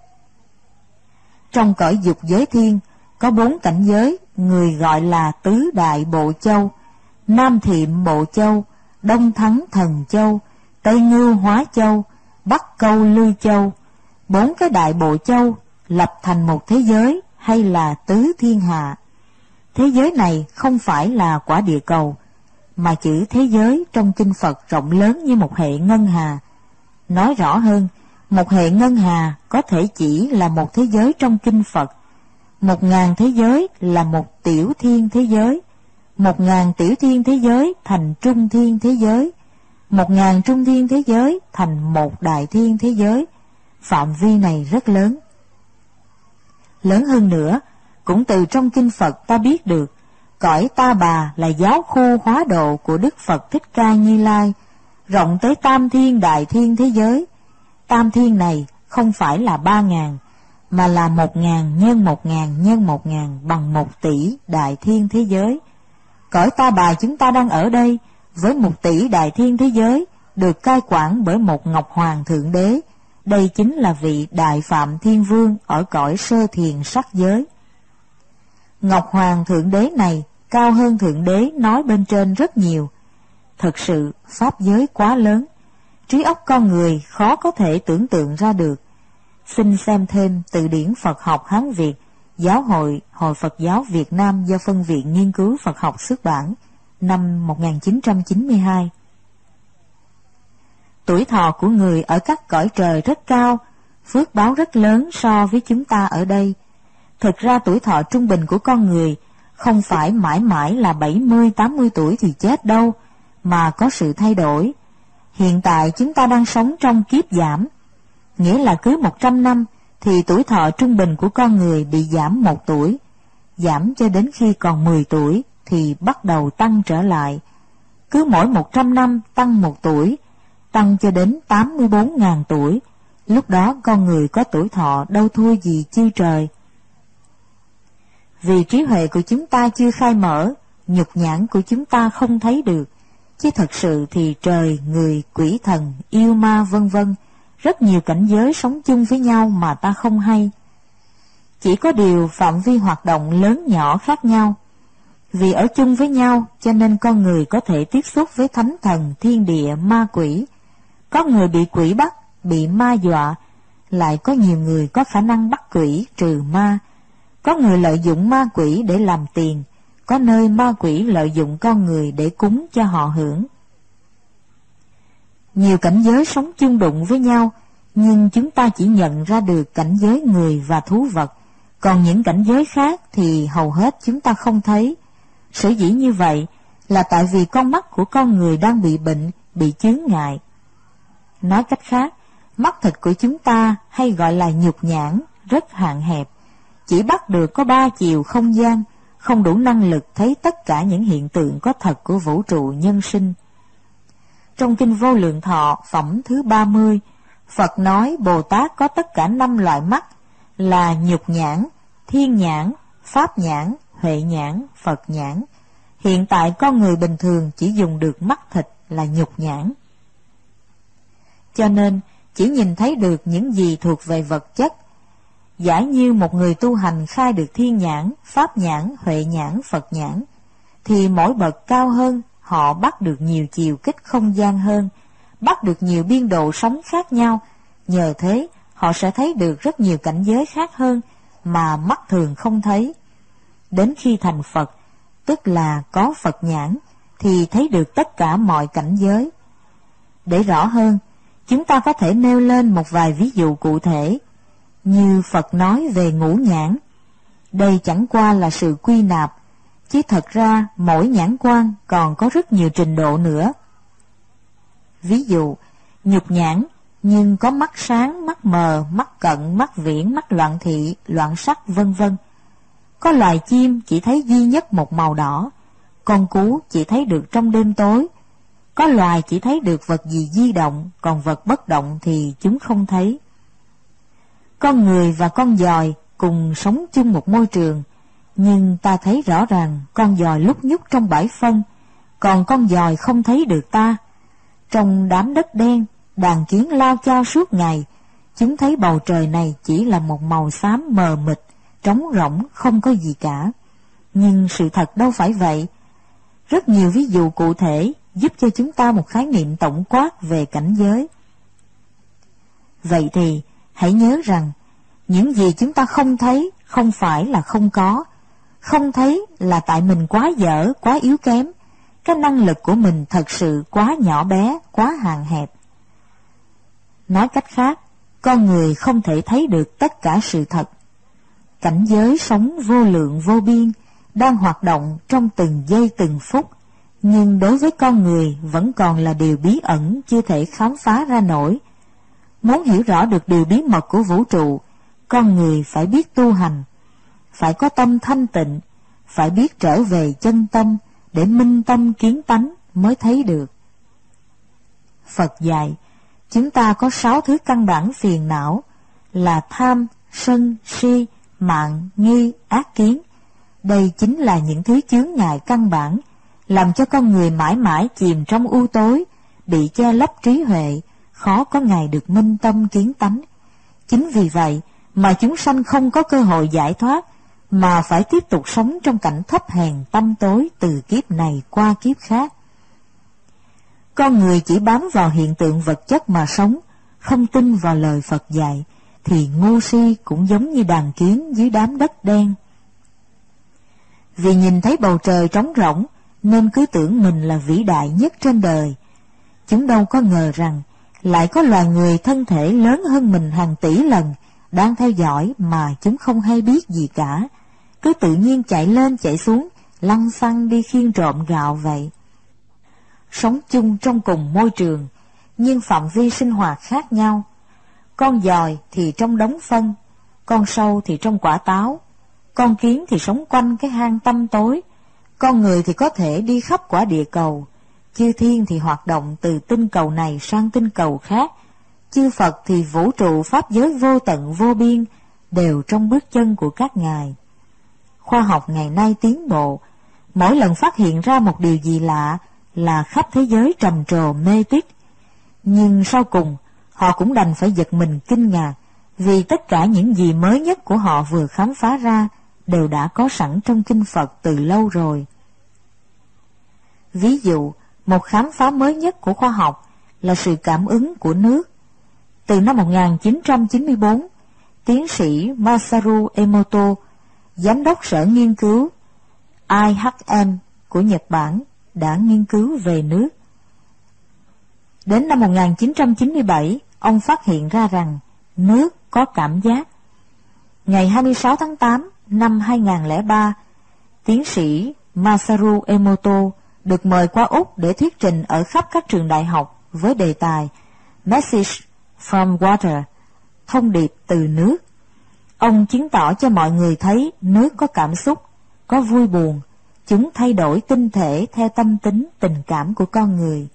Trong cõi dục giới thiên, có 4 cảnh giới, người gọi là tứ đại bộ châu: Nam Thiệm Bộ Châu, Đông Thắng Thần Châu, Tây Ngưu Hóa Châu, Bắc Câu Lưu Châu. 4 cái đại bộ châu lập thành một thế giới, hay là tứ thiên hạ. Thế giới này không phải là quả địa cầu, mà chữ thế giới trong kinh Phật rộng lớn như một hệ ngân hà. Nói rõ hơn, một hệ ngân hà có thể chỉ là một thế giới trong kinh Phật. 1.000 thế giới là một tiểu thiên thế giới, 1.000 tiểu thiên thế giới thành trung thiên thế giới, 1.000 trung thiên thế giới thành một đại thiên thế giới. Phạm vi này rất lớn. Lớn hơn nữa, cũng từ trong kinh Phật ta biết được, cõi Ta Bà là giáo khu hóa độ của Đức Phật Thích Ca Như Lai, rộng tới tam thiên đại thiên thế giới. Tam thiên này không phải là 3.000, mà là 1.000 nhân 1.000 nhân 1.000 bằng 1 tỷ đại thiên thế giới. Cõi Ta Bà chúng ta đang ở đây, với 1 tỷ đại thiên thế giới, được cai quản bởi một Ngọc Hoàng Thượng Đế. Đây chính là vị Đại Phạm Thiên Vương ở cõi sơ thiền sắc giới. Ngọc Hoàng Thượng Đế này cao hơn Thượng Đế nói bên trên rất nhiều. Thực sự, pháp giới quá lớn, trí óc con người khó có thể tưởng tượng ra được. Xin xem thêm Từ điển Phật học Hán Việt, Giáo hội Hội Phật giáo Việt Nam do Phân viện Nghiên cứu Phật học xuất bản, năm 1992. Tuổi thọ của người ở các cõi trời rất cao, phước báo rất lớn so với chúng ta ở đây. Thực ra tuổi thọ trung bình của con người không phải mãi mãi là 70, 80 tuổi thì chết đâu, mà có sự thay đổi. Hiện tại chúng ta đang sống trong kiếp giảm, nghĩa là cứ 100 năm thì tuổi thọ trung bình của con người bị giảm 1 tuổi, giảm cho đến khi còn 10 tuổi thì bắt đầu tăng trở lại. Cứ mỗi 100 năm tăng 1 tuổi, tăng cho đến 84.000 tuổi, lúc đó con người có tuổi thọ đâu thua gì chư trời. Vì trí huệ của chúng ta chưa khai mở, nhục nhãn của chúng ta không thấy được, chứ thật sự thì trời, người, quỷ thần, yêu ma vân vân, rất nhiều cảnh giới sống chung với nhau mà ta không hay. Chỉ có điều phạm vi hoạt động lớn nhỏ khác nhau. Vì ở chung với nhau cho nên con người có thể tiếp xúc với thánh thần, thiên địa, ma quỷ. Có người bị quỷ bắt, bị ma dọa, lại có nhiều người có khả năng bắt quỷ trừ ma. Có người lợi dụng ma quỷ để làm tiền, có nơi ma quỷ lợi dụng con người để cúng cho họ hưởng. Nhiều cảnh giới sống chung đụng với nhau, nhưng chúng ta chỉ nhận ra được cảnh giới người và thú vật, còn những cảnh giới khác thì hầu hết chúng ta không thấy. Sở dĩ như vậy là tại vì con mắt của con người đang bị bệnh, bị chướng ngại. Nói cách khác, mắt thịt của chúng ta hay gọi là nhục nhãn rất hạn hẹp, chỉ bắt được có 3 chiều không gian, không đủ năng lực thấy tất cả những hiện tượng có thật của vũ trụ nhân sinh. Trong Kinh Vô Lượng Thọ phẩm thứ 30, Phật nói Bồ Tát có tất cả 5 loại mắt là nhục nhãn, thiên nhãn, pháp nhãn, huệ nhãn, Phật nhãn. Hiện tại con người bình thường chỉ dùng được mắt thịt là nhục nhãn. Cho nên chỉ nhìn thấy được những gì thuộc về vật chất. Giả như một người tu hành khai được thiên nhãn, pháp nhãn, huệ nhãn, Phật nhãn, thì mỗi bậc cao hơn họ bắt được nhiều chiều kích không gian hơn, bắt được nhiều biên độ sống khác nhau. Nhờ thế họ sẽ thấy được rất nhiều cảnh giới khác hơn mà mắt thường không thấy. Đến khi thành Phật, tức là có Phật nhãn, thì thấy được tất cả mọi cảnh giới. Để rõ hơn, chúng ta có thể nêu lên một vài ví dụ cụ thể, như Phật nói về ngũ nhãn. Đây chẳng qua là sự quy nạp, chứ thật ra mỗi nhãn quan còn có rất nhiều trình độ nữa. Ví dụ, nhục nhãn nhưng có mắt sáng, mắt mờ, mắt cận, mắt viễn, mắt loạn thị, loạn sắc vân vân. Có loài chim chỉ thấy duy nhất một màu đỏ, con cú chỉ thấy được trong đêm tối. Có loài chỉ thấy được vật gì di động, còn vật bất động thì chúng không thấy. Con người và con giòi cùng sống chung một môi trường, nhưng ta thấy rõ ràng con giòi lúc nhúc trong bãi phân, còn con giòi không thấy được ta. Trong đám đất đen, đàn kiến lao chao suốt ngày, chúng thấy bầu trời này chỉ là một màu xám mờ mịt, trống rỗng, không có gì cả. Nhưng sự thật đâu phải vậy. Rất nhiều ví dụ cụ thể giúp cho chúng ta một khái niệm tổng quát về cảnh giới. Vậy thì, hãy nhớ rằng, những gì chúng ta không thấy không phải là không có. Không thấy là tại mình quá dở, quá yếu kém. Cái năng lực của mình thật sự quá nhỏ bé, quá hạn hẹp. Nói cách khác, con người không thể thấy được tất cả sự thật. Cảnh giới sống vô lượng vô biên, đang hoạt động trong từng giây từng phút, nhưng đối với con người vẫn còn là điều bí ẩn chưa thể khám phá ra nổi. Muốn hiểu rõ được điều bí mật của vũ trụ, con người phải biết tu hành, phải có tâm thanh tịnh, phải biết trở về chân tâm để minh tâm kiến tánh mới thấy được. Phật dạy, chúng ta có 6 thứ căn bản phiền não là tham, sân, si, mạn, nghi, ác kiến. Đây chính là những thứ chướng ngại căn bản, làm cho con người mãi mãi chìm trong u tối, bị che lấp trí huệ, khó có ngày được minh tâm kiến tánh. Chính vì vậy mà chúng sanh không có cơ hội giải thoát, mà phải tiếp tục sống trong cảnh thấp hèn tăm tối từ kiếp này qua kiếp khác. Con người chỉ bám vào hiện tượng vật chất mà sống, không tin vào lời Phật dạy, thì ngu si cũng giống như đàn kiến dưới đám đất đen. Vì nhìn thấy bầu trời trống rỗng, nên cứ tưởng mình là vĩ đại nhất trên đời. Chúng đâu có ngờ rằng, lại có loài người thân thể lớn hơn mình hàng tỷ lần, đang theo dõi mà chúng không hay biết gì cả, cứ tự nhiên chạy lên chạy xuống, lăng xăng đi khiêng trộm gạo vậy. Sống chung trong cùng môi trường, nhưng phạm vi sinh hoạt khác nhau. Con giòi thì trong đống phân, con sâu thì trong quả táo, con kiến thì sống quanh cái hang tăm tối, con người thì có thể đi khắp quả địa cầu, chư thiên thì hoạt động từ tinh cầu này sang tinh cầu khác, chư Phật thì vũ trụ pháp giới vô tận vô biên, đều trong bước chân của các ngài. Khoa học ngày nay tiến bộ, mỗi lần phát hiện ra một điều gì lạ là khắp thế giới trầm trồ mê tít. Nhưng sau cùng, họ cũng đành phải giật mình kinh ngạc, vì tất cả những gì mới nhất của họ vừa khám phá ra đều đã có sẵn trong kinh Phật từ lâu rồi. Ví dụ, một khám phá mới nhất của khoa học là sự cảm ứng của nước. Từ năm 1994, tiến sĩ Masaru Emoto, giám đốc sở nghiên cứu IHM của Nhật Bản, đã nghiên cứu về nước. Đến năm 1997, ông phát hiện ra rằng nước có cảm giác. Ngày 26 tháng 8 năm 2003, tiến sĩ Masaru Emoto được mời qua Úc để thuyết trình ở khắp các trường đại học với đề tài Message from Water, thông điệp từ nước. Ông chứng tỏ cho mọi người thấy nước có cảm xúc, có vui buồn, chúng thay đổi tinh thể theo tâm tính, tình cảm của con người.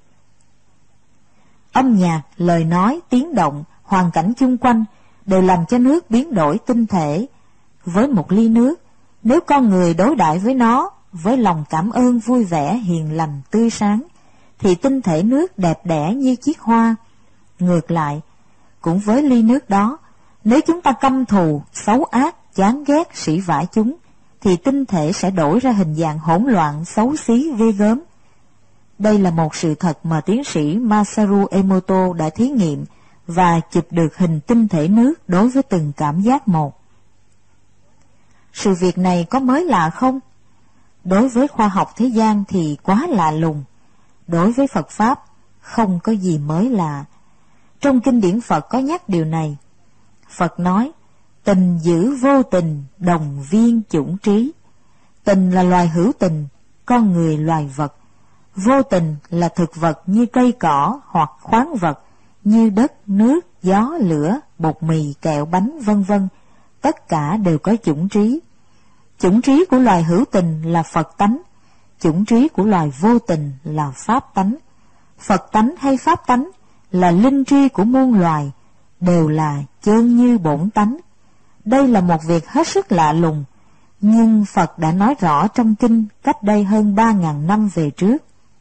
Âm nhạc, lời nói, tiếng động, hoàn cảnh chung quanh đều làm cho nước biến đổi tinh thể. Với một ly nước, nếu con người đối đãi với nó với lòng cảm ơn vui vẻ, hiền lành, tươi sáng, thì tinh thể nước đẹp đẽ như chiếc hoa. Ngược lại, cũng với ly nước đó, nếu chúng ta căm thù, xấu ác, chán ghét, sỉ vả chúng, thì tinh thể sẽ đổi ra hình dạng hỗn loạn, xấu xí, ghê gớm. Đây là một sự thật mà tiến sĩ Masaru Emoto đã thí nghiệm và chụp được hình tinh thể nước đối với từng cảm giác một. Sự việc này có mới lạ không? Đối với khoa học thế gian thì quá lạ lùng. Đối với Phật Pháp, không có gì mới lạ. Trong kinh điển Phật có nhắc điều này. Phật nói, tình giữ vô tình, đồng viên chủng trí. Tình là loài hữu tình, con người loài vật. Vô tình là thực vật như cây cỏ hoặc khoáng vật như đất, nước, gió, lửa, bột mì, kẹo, bánh, vân vân. Tất cả đều có chủng trí. Chủng trí của loài hữu tình là Phật tánh, chủng trí của loài vô tình là Pháp tánh. Phật tánh hay Pháp tánh là linh tri của muôn loài, đều là chơn như bổn tánh. Đây là một việc hết sức lạ lùng, nhưng Phật đã nói rõ trong kinh cách đây hơn 3.000 năm về trước.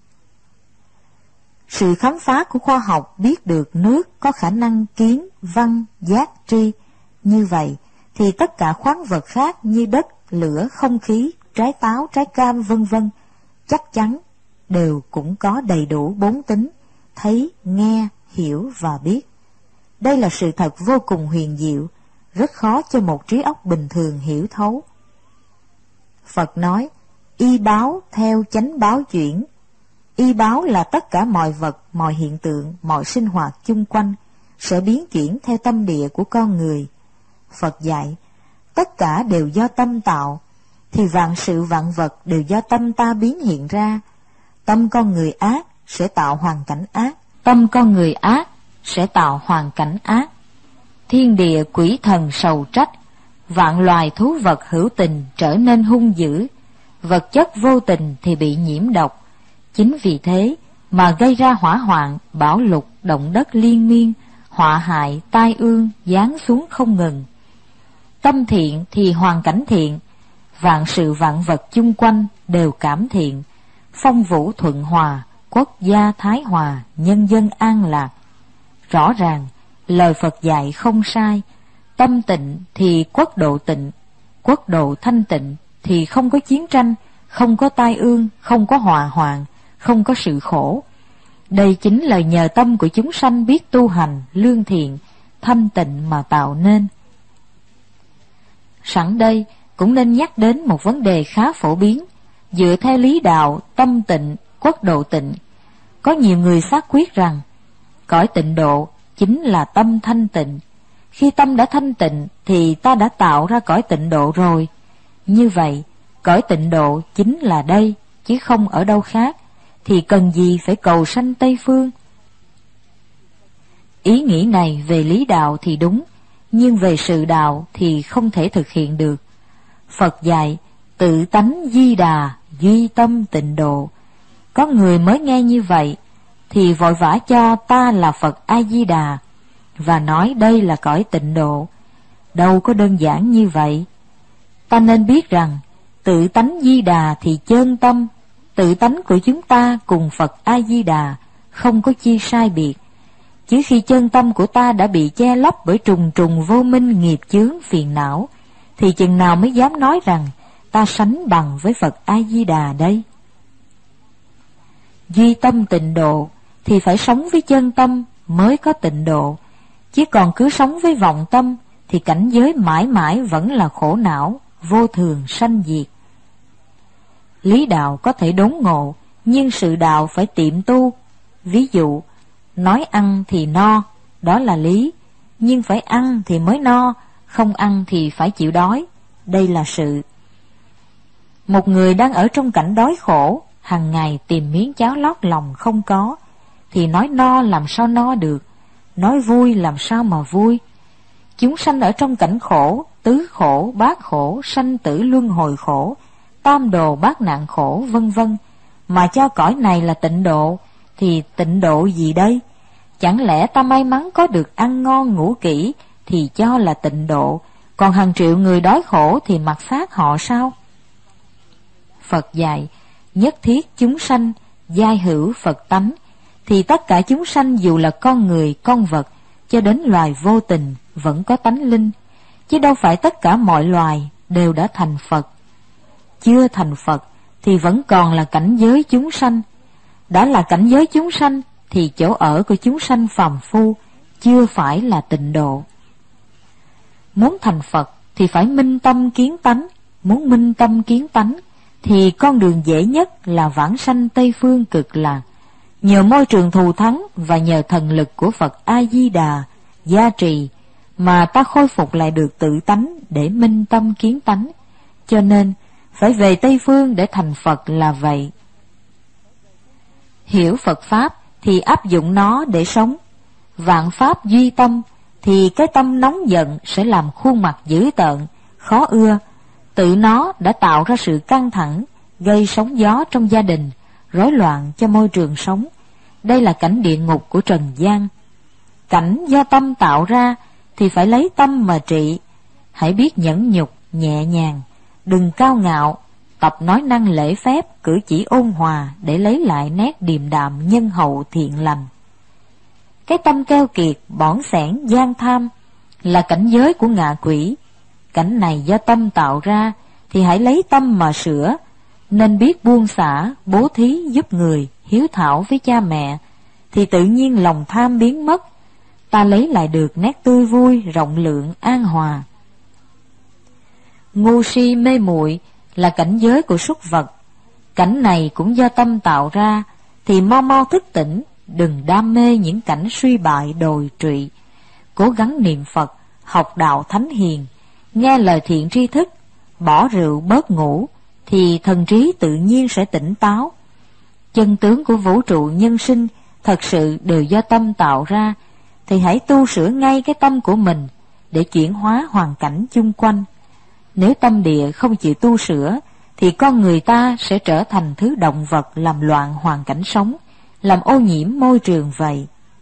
Sự khám phá của khoa học biết được nước có khả năng kiến, văn, giác, tri. Như vậy thì tất cả khoáng vật khác như đất, lửa, không khí, trái táo, trái cam, vân vân, chắc chắn đều cũng có đầy đủ bốn tính: thấy, nghe, hiểu và biết. Đây là sự thật vô cùng huyền diệu, rất khó cho một trí óc bình thường hiểu thấu. Phật nói, y báo theo chánh báo chuyển. Y báo là tất cả mọi vật, mọi hiện tượng, mọi sinh hoạt chung quanh sẽ biến chuyển theo tâm địa của con người. Phật dạy, tất cả đều do tâm tạo, thì vạn sự vạn vật đều do tâm ta biến hiện ra. Tâm con người ác sẽ tạo hoàn cảnh ác, tâm con người ác sẽ tạo hoàn cảnh ác. Thiên địa quỷ thần sầu trách, vạn loài thú vật hữu tình trở nên hung dữ, vật chất vô tình thì bị nhiễm độc. Chính vì thế mà gây ra hỏa hoạn, bão lụt, động đất liên miên, họa hại, tai ương giáng xuống không ngừng. Tâm thiện thì hoàn cảnh thiện, vạn sự vạn vật chung quanh đều cảm thiện, phong vũ thuận hòa, quốc gia thái hòa, nhân dân an lạc. Rõ ràng, lời Phật dạy không sai, tâm tịnh thì quốc độ tịnh, quốc độ thanh tịnh thì không có chiến tranh, không có tai ương, không có họa hoạn, không có sự khổ. Đây chính là nhờ tâm của chúng sanh biết tu hành, lương thiện, thanh tịnh mà tạo nên. Sẵn đây cũng nên nhắc đến một vấn đề khá phổ biến. Dựa theo lý đạo tâm tịnh, quốc độ tịnh, có nhiều người xác quyết rằng cõi tịnh độ chính là tâm thanh tịnh. Khi tâm đã thanh tịnh thì ta đã tạo ra cõi tịnh độ rồi. Như vậy, cõi tịnh độ chính là đây, chứ không ở đâu khác, thì cần gì phải cầu sanh Tây Phương? Ý nghĩ này về lý đạo thì đúng, nhưng về sự đạo thì không thể thực hiện được. Phật dạy, tự tánh di đà, duy tâm tịnh độ. Có người mới nghe như vậy, thì vội vã cho ta là Phật A-di-đà, và nói đây là cõi tịnh độ. Đâu có đơn giản như vậy. Ta nên biết rằng, tự tánh di đà thì chân tâm, tự tánh của chúng ta cùng Phật A-di-đà không có chi sai biệt. Chứ khi chân tâm của ta đã bị che lấp bởi trùng trùng vô minh nghiệp chướng phiền não, thì chừng nào mới dám nói rằng ta sánh bằng với Phật A-di-đà đây? Duy tâm tịnh độ thì phải sống với chân tâm mới có tịnh độ, chứ còn cứ sống với vọng tâm thì cảnh giới mãi mãi vẫn là khổ não, vô thường sanh diệt. Lý đạo có thể đốn ngộ, nhưng sự đạo phải tiệm tu. Ví dụ, nói ăn thì no, đó là lý, nhưng phải ăn thì mới no, không ăn thì phải chịu đói, đây là sự. Một người đang ở trong cảnh đói khổ, hằng ngày tìm miếng cháo lót lòng không có, thì nói no làm sao no được, nói vui làm sao mà vui. Chúng sanh ở trong cảnh khổ, tứ khổ, bát khổ, sanh tử luân hồi khổ, tam đồ bát nạn khổ, vân vân, mà cho cõi này là tịnh độ, thì tịnh độ gì đây? Chẳng lẽ ta may mắn có được ăn ngon ngủ kỹ thì cho là tịnh độ, còn hàng triệu người đói khổ thì mặc xác họ sao? Phật dạy, nhất thiết chúng sanh, giai hữu Phật tánh, thì tất cả chúng sanh dù là con người, con vật, cho đến loài vô tình, vẫn có tánh linh, chứ đâu phải tất cả mọi loài đều đã thành Phật. Chưa thành Phật thì vẫn còn là cảnh giới chúng sanh. Đã là cảnh giới chúng sanh thì chỗ ở của chúng sanh phàm phu chưa phải là tịnh độ. Muốn thành Phật thì phải minh tâm kiến tánh. Muốn minh tâm kiến tánh thì con đường dễ nhất là vãng sanh Tây Phương Cực Lạc. Nhờ môi trường thù thắng và nhờ thần lực của Phật A-di-đà gia trì mà ta khôi phục lại được tự tánh để minh tâm kiến tánh. Cho nên phải về Tây Phương để thành Phật là vậy. Hiểu Phật Pháp thì áp dụng nó để sống. Vạn Pháp duy tâm thì cái tâm nóng giận sẽ làm khuôn mặt dữ tợn, khó ưa. Tự nó đã tạo ra sự căng thẳng, gây sóng gió trong gia đình, rối loạn cho môi trường sống. Đây là cảnh địa ngục của trần gian. Cảnh do tâm tạo ra thì phải lấy tâm mà trị. Hãy biết nhẫn nhục, nhẹ nhàng, đừng cao ngạo, tập nói năng lễ phép, cử chỉ ôn hòa để lấy lại nét điềm đạm nhân hậu thiện lành. Cái tâm keo kiệt, bỏng sẻn, gian tham là cảnh giới của ngạ quỷ. Cảnh này do tâm tạo ra thì hãy lấy tâm mà sửa, nên biết buông xả, bố thí giúp người, hiếu thảo với cha mẹ, thì tự nhiên lòng tham biến mất, ta lấy lại được nét tươi vui, rộng lượng, an hòa. Ngu si mê muội là cảnh giới của súc vật. Cảnh này cũng do tâm tạo ra, thì mau mau thức tỉnh, đừng đam mê những cảnh suy bại đồi trụy. Cố gắng niệm Phật, học đạo thánh hiền, nghe lời thiện tri thức, bỏ rượu bớt ngủ, thì thần trí tự nhiên sẽ tỉnh táo. Chân tướng của vũ trụ nhân sinh thật sự đều do tâm tạo ra, thì hãy tu sửa ngay cái tâm của mình để chuyển hóa hoàn cảnh chung quanh. Nếu tâm địa không chịu tu sửa thì con người ta sẽ trở thành thứ động vật làm loạn hoàn cảnh sống, làm ô nhiễm môi trường vậy.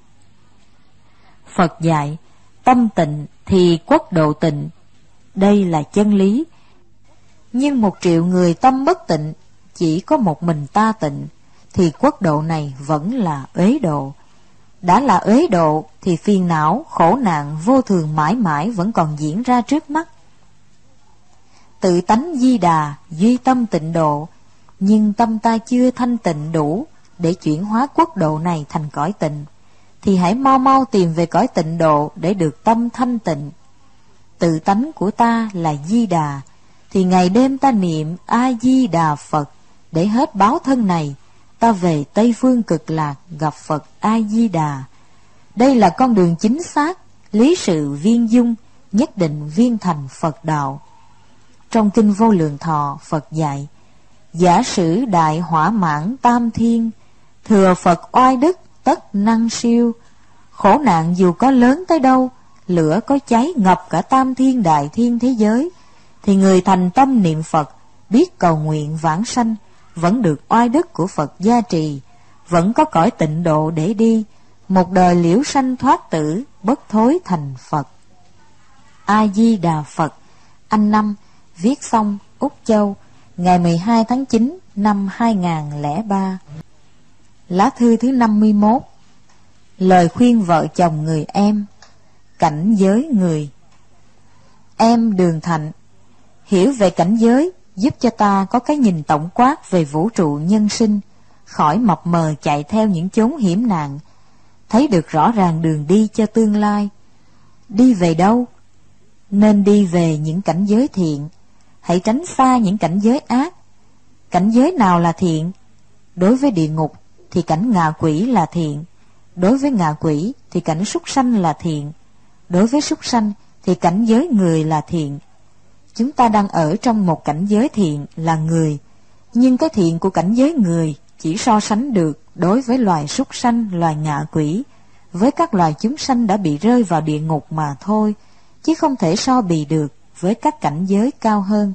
Phật dạy, tâm tịnh thì quốc độ tịnh. Đây là chân lý. Nhưng 1 triệu người tâm bất tịnh, chỉ có một mình ta tịnh, thì quốc độ này vẫn là uế độ. Đã là uế độ thì phiền não, khổ nạn, vô thường mãi mãi vẫn còn diễn ra trước mắt. Tự tánh di đà, duy tâm tịnh độ, nhưng tâm ta chưa thanh tịnh đủ để chuyển hóa quốc độ này thành cõi tịnh, thì hãy mau mau tìm về cõi tịnh độ để được tâm thanh tịnh. Tự tánh của ta là di đà, thì ngày đêm ta niệm A-di-đà Phật, để hết báo thân này, ta về Tây Phương Cực Lạc gặp Phật A-di-đà. Đây là con đường chính xác, lý sự viên dung, nhất định viên thành Phật đạo. trong Kinh Vô Lượng Thọ, Phật dạy: giả sử đại hỏa mãn tam thiên, thừa Phật oai đức tất năng siêu. Khổ nạn dù có lớn tới đâu, lửa có cháy ngập cả tam thiên đại thiên thế giới, thì người thành tâm niệm Phật, biết cầu nguyện vãng sanh, vẫn được oai đức của Phật gia trì, vẫn có cõi tịnh độ để đi, một đời liễu sanh thoát tử, bất thối thành Phật. A Di Đà Phật. Anh Năm, viết xong, Úc Châu, ngày 12 tháng 9 năm 2003. Lá thư thứ 51. Lời khuyên vợ chồng người em. Cảnh giới người. Em Đường Thạnh, hiểu về cảnh giới giúp cho ta có cái nhìn tổng quát về vũ trụ nhân sinh, khỏi mập mờ chạy theo những chốn hiểm nạn, thấy được rõ ràng đường đi cho tương lai. Đi về đâu? Nên đi về những cảnh giới thiện, hãy tránh xa những cảnh giới ác. Cảnh giới nào là thiện? Đối với địa ngục thì cảnh ngạ quỷ là thiện, đối với ngạ quỷ thì cảnh súc sanh là thiện, đối với súc sanh thì cảnh giới người là thiện. Chúng ta đang ở trong một cảnh giới thiện là người, nhưng cái thiện của cảnh giới người chỉ so sánh được đối với loài súc sanh, loài ngạ quỷ, với các loài chúng sanh đã bị rơi vào địa ngục mà thôi, chứ không thể so bì được với các cảnh giới cao hơn.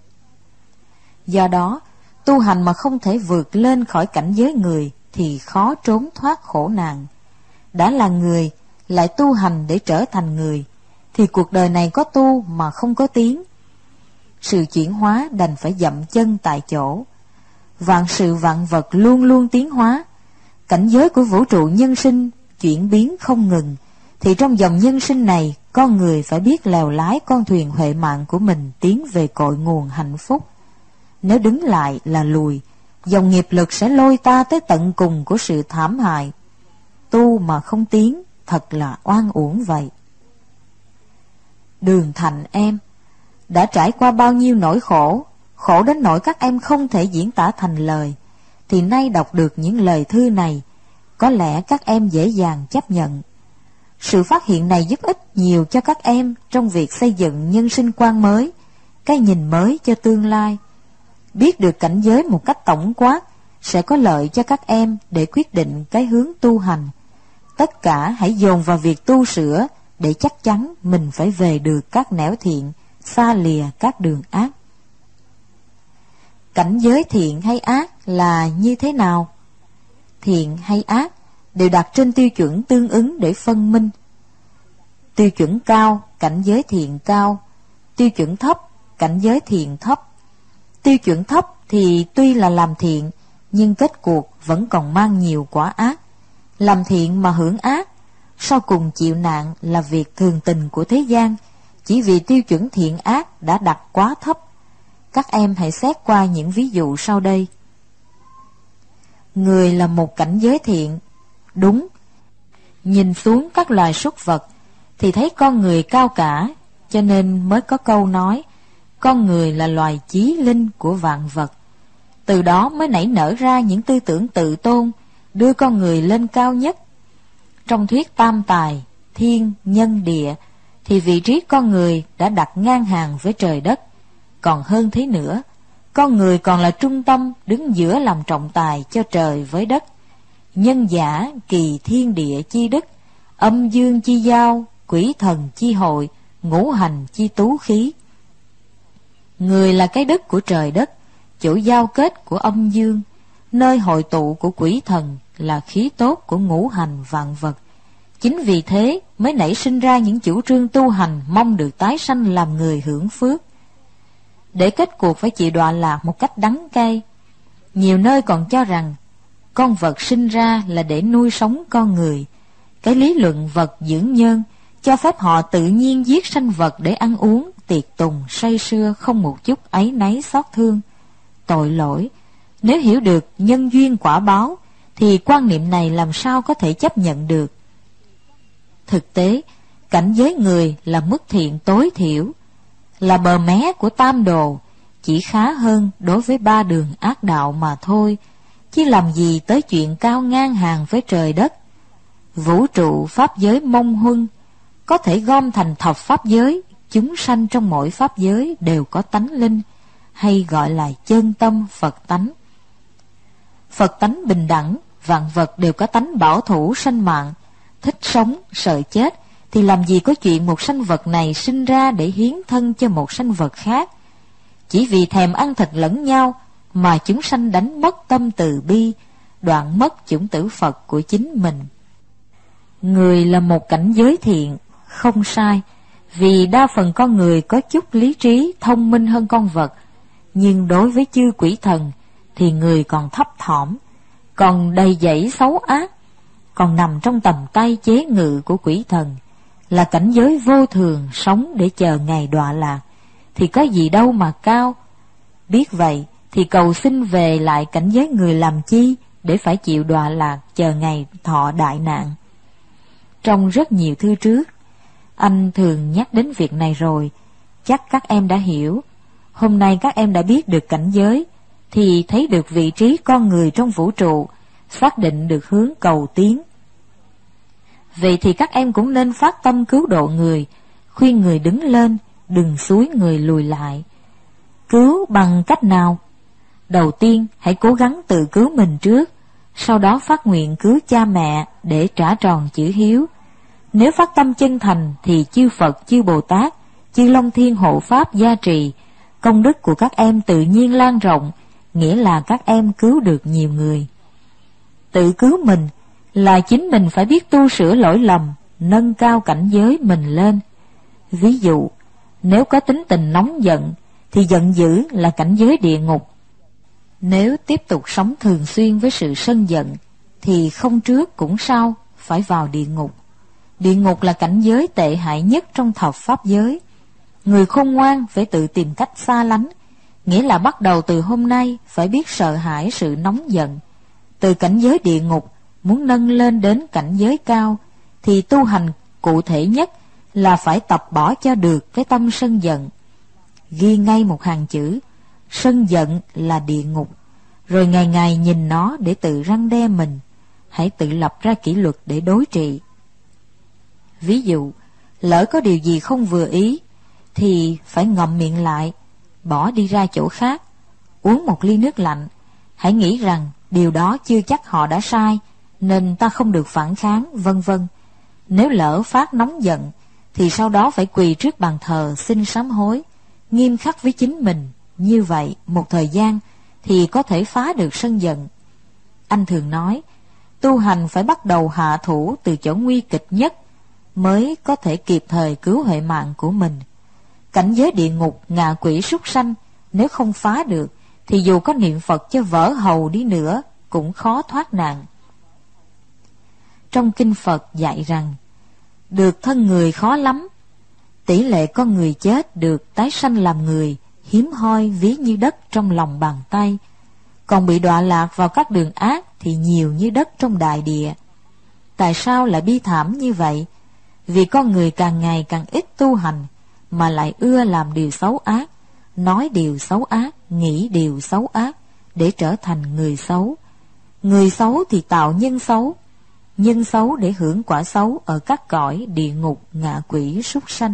Do đó, tu hành mà không thể vượt lên khỏi cảnh giới người thì khó trốn thoát khổ nạn. Đã là người, lại tu hành để trở thành người, thì cuộc đời này có tu mà không có tiến. Sự chuyển hóa đành phải dậm chân tại chỗ. Vạn sự vạn vật luôn luôn tiến hóa. Cảnh giới của vũ trụ nhân sinh chuyển biến không ngừng, thì trong dòng nhân sinh này, con người phải biết lèo lái con thuyền huệ mạng của mình tiến về cội nguồn hạnh phúc. Nếu đứng lại là lùi, dòng nghiệp lực sẽ lôi ta tới tận cùng của sự thảm hại. Tu mà không tiến, thật là oan uổng vậy. Đường Thạnh em, đã trải qua bao nhiêu nỗi khổ, khổ đến nỗi các em không thể diễn tả thành lời, thì nay đọc được những lời thư này, có lẽ các em dễ dàng chấp nhận. Sự phát hiện này giúp ích nhiều cho các em trong việc xây dựng nhân sinh quan mới, cái nhìn mới cho tương lai. Biết được cảnh giới một cách tổng quát sẽ có lợi cho các em để quyết định cái hướng tu hành. Tất cả hãy dồn vào việc tu sửa để chắc chắn mình phải về được các nẻo thiện, xa lìa các đường ác. Cảnh giới thiện hay ác là như thế nào? Thiện hay ác đều đặt trên tiêu chuẩn tương ứng để phân minh. Tiêu chuẩn cao, cảnh giới thiện cao; tiêu chuẩn thấp, cảnh giới thiện thấp. Tiêu chuẩn thấp thì tuy là làm thiện, nhưng kết cuộc vẫn còn mang nhiều quả ác. Làm thiện mà hưởng ác, sau cùng chịu nạn là việc thường tình của thế gian, chỉ vì tiêu chuẩn thiện ác đã đặt quá thấp. Các em hãy xét qua những ví dụ sau đây. Người là một cảnh giới thiện, đúng. Nhìn xuống các loài súc vật thì thấy con người cao cả, cho nên mới có câu nói con người là loài chí linh của vạn vật. Từ đó mới nảy nở ra những tư tưởng tự tôn, đưa con người lên cao nhất. Trong thuyết tam tài, thiên, nhân, địa, thì vị trí con người đã đặt ngang hàng với trời đất. Còn hơn thế nữa, con người còn là trung tâm đứng giữa làm trọng tài cho trời với đất. Nhân giả kỳ thiên địa chi đức, âm dương chi giao, quỷ thần chi hội, ngũ hành chi tú khí. Người là cái đất của trời đất, chỗ giao kết của âm dương, nơi hội tụ của quỷ thần, là khí tốt của ngũ hành vạn vật. Chính vì thế mới nảy sinh ra những chủ trương tu hành mong được tái sanh làm người hưởng phước, để kết cuộc phải chịu đọa lạc một cách đắng cay. Nhiều nơi còn cho rằng con vật sinh ra là để nuôi sống con người. Cái lý luận vật dưỡng nhân cho phép họ tự nhiên giết sanh vật để ăn uống, tiệc tùng, say sưa, không một chút áy náy xót thương. Tội lỗi! Nếu hiểu được nhân duyên quả báo, thì quan niệm này làm sao có thể chấp nhận được. Thực tế, cảnh giới người là mức thiện tối thiểu, là bờ mé của tam đồ, chỉ khá hơn đối với ba đường ác đạo mà thôi, chứ làm gì tới chuyện cao ngang hàng với trời đất. Vũ trụ pháp giới mông huân có thể gom thành thập pháp giới, chúng sanh trong mỗi pháp giới đều có tánh linh, hay gọi là chân tâm Phật tánh. Phật tánh bình đẳng, vạn vật đều có tánh bảo thủ sanh mạng, thích sống, sợ chết, thì làm gì có chuyện một sanh vật này sinh ra để hiến thân cho một sanh vật khác. Chỉ vì thèm ăn thịt lẫn nhau mà chúng sanh đánh mất tâm từ bi, đoạn mất chủng tử Phật của chính mình. Người là một cảnh giới thiện, không sai, vì đa phần con người có chút lý trí thông minh hơn con vật, nhưng đối với chư quỷ thần thì người còn thấp thỏm, còn đầy dẫy xấu ác, còn nằm trong tầm tay chế ngự của quỷ thần, là cảnh giới vô thường sống để chờ ngày đọa lạc, thì có gì đâu mà cao. Biết vậy thì cầu xin về lại cảnh giới người làm chi để phải chịu đọa lạc chờ ngày thọ đại nạn. Trong rất nhiều thư trước, anh thường nhắc đến việc này rồi, chắc các em đã hiểu. Hôm nay các em đã biết được cảnh giới, thì thấy được vị trí con người trong vũ trụ, xác định được hướng cầu tiến. Vậy thì các em cũng nên phát tâm cứu độ người, khuyên người đứng lên, đừng xúi người lùi lại. Cứu bằng cách nào? Đầu tiên hãy cố gắng tự cứu mình trước, sau đó phát nguyện cứu cha mẹ để trả tròn chữ hiếu. Nếu phát tâm chân thành thì chư Phật, chư Bồ Tát, chư Long Thiên hộ pháp gia trì, công đức của các em tự nhiên lan rộng, nghĩa là các em cứu được nhiều người. Tự cứu mình là chính mình phải biết tu sửa lỗi lầm, nâng cao cảnh giới mình lên. Ví dụ, nếu có tính tình nóng giận thì giận dữ là cảnh giới địa ngục. Nếu tiếp tục sống thường xuyên với sự sân giận thì không trước cũng sau phải vào địa ngục. Địa ngục là cảnh giới tệ hại nhất trong thập pháp giới. Người khôn ngoan phải tự tìm cách xa lánh, nghĩa là bắt đầu từ hôm nay phải biết sợ hãi sự nóng giận. Từ cảnh giới địa ngục muốn nâng lên đến cảnh giới cao thì tu hành cụ thể nhất là phải tập bỏ cho được cái tâm sân giận. Ghi ngay một hàng chữ: sân giận là địa ngục, rồi ngày ngày nhìn nó để tự răn đe mình. Hãy tự lập ra kỷ luật để đối trị. Ví dụ, lỡ có điều gì không vừa ý thì phải ngậm miệng lại, bỏ đi ra chỗ khác, uống một ly nước lạnh. Hãy nghĩ rằng điều đó chưa chắc họ đã sai, nên ta không được phản kháng, vân vân. Nếu lỡ phát nóng giận thì sau đó phải quỳ trước bàn thờ xin sám hối, nghiêm khắc với chính mình. Như vậy một thời gian thì có thể phá được sân giận. Anh thường nói, tu hành phải bắt đầu hạ thủ từ chỗ nguy kịch nhất mới có thể kịp thời cứu huệ mạng của mình. Cảnh giới địa ngục, ngạ quỷ súc sanh nếu không phá được thì dù có niệm Phật cho vỡ hầu đi nữa cũng khó thoát nạn. Trong kinh Phật dạy rằng, được thân người khó lắm, tỷ lệ con người chết được tái sanh làm người hiếm hoi ví như đất trong lòng bàn tay, còn bị đọa lạc vào các đường ác thì nhiều như đất trong đại địa. Tại sao lại bi thảm như vậy? Vì con người càng ngày càng ít tu hành, mà lại ưa làm điều xấu ác, nói điều xấu ác, nghĩ điều xấu ác, để trở thành người xấu. Người xấu thì tạo nhân xấu, nhân xấu để hưởng quả xấu ở các cõi địa ngục, ngạ quỷ, súc sanh.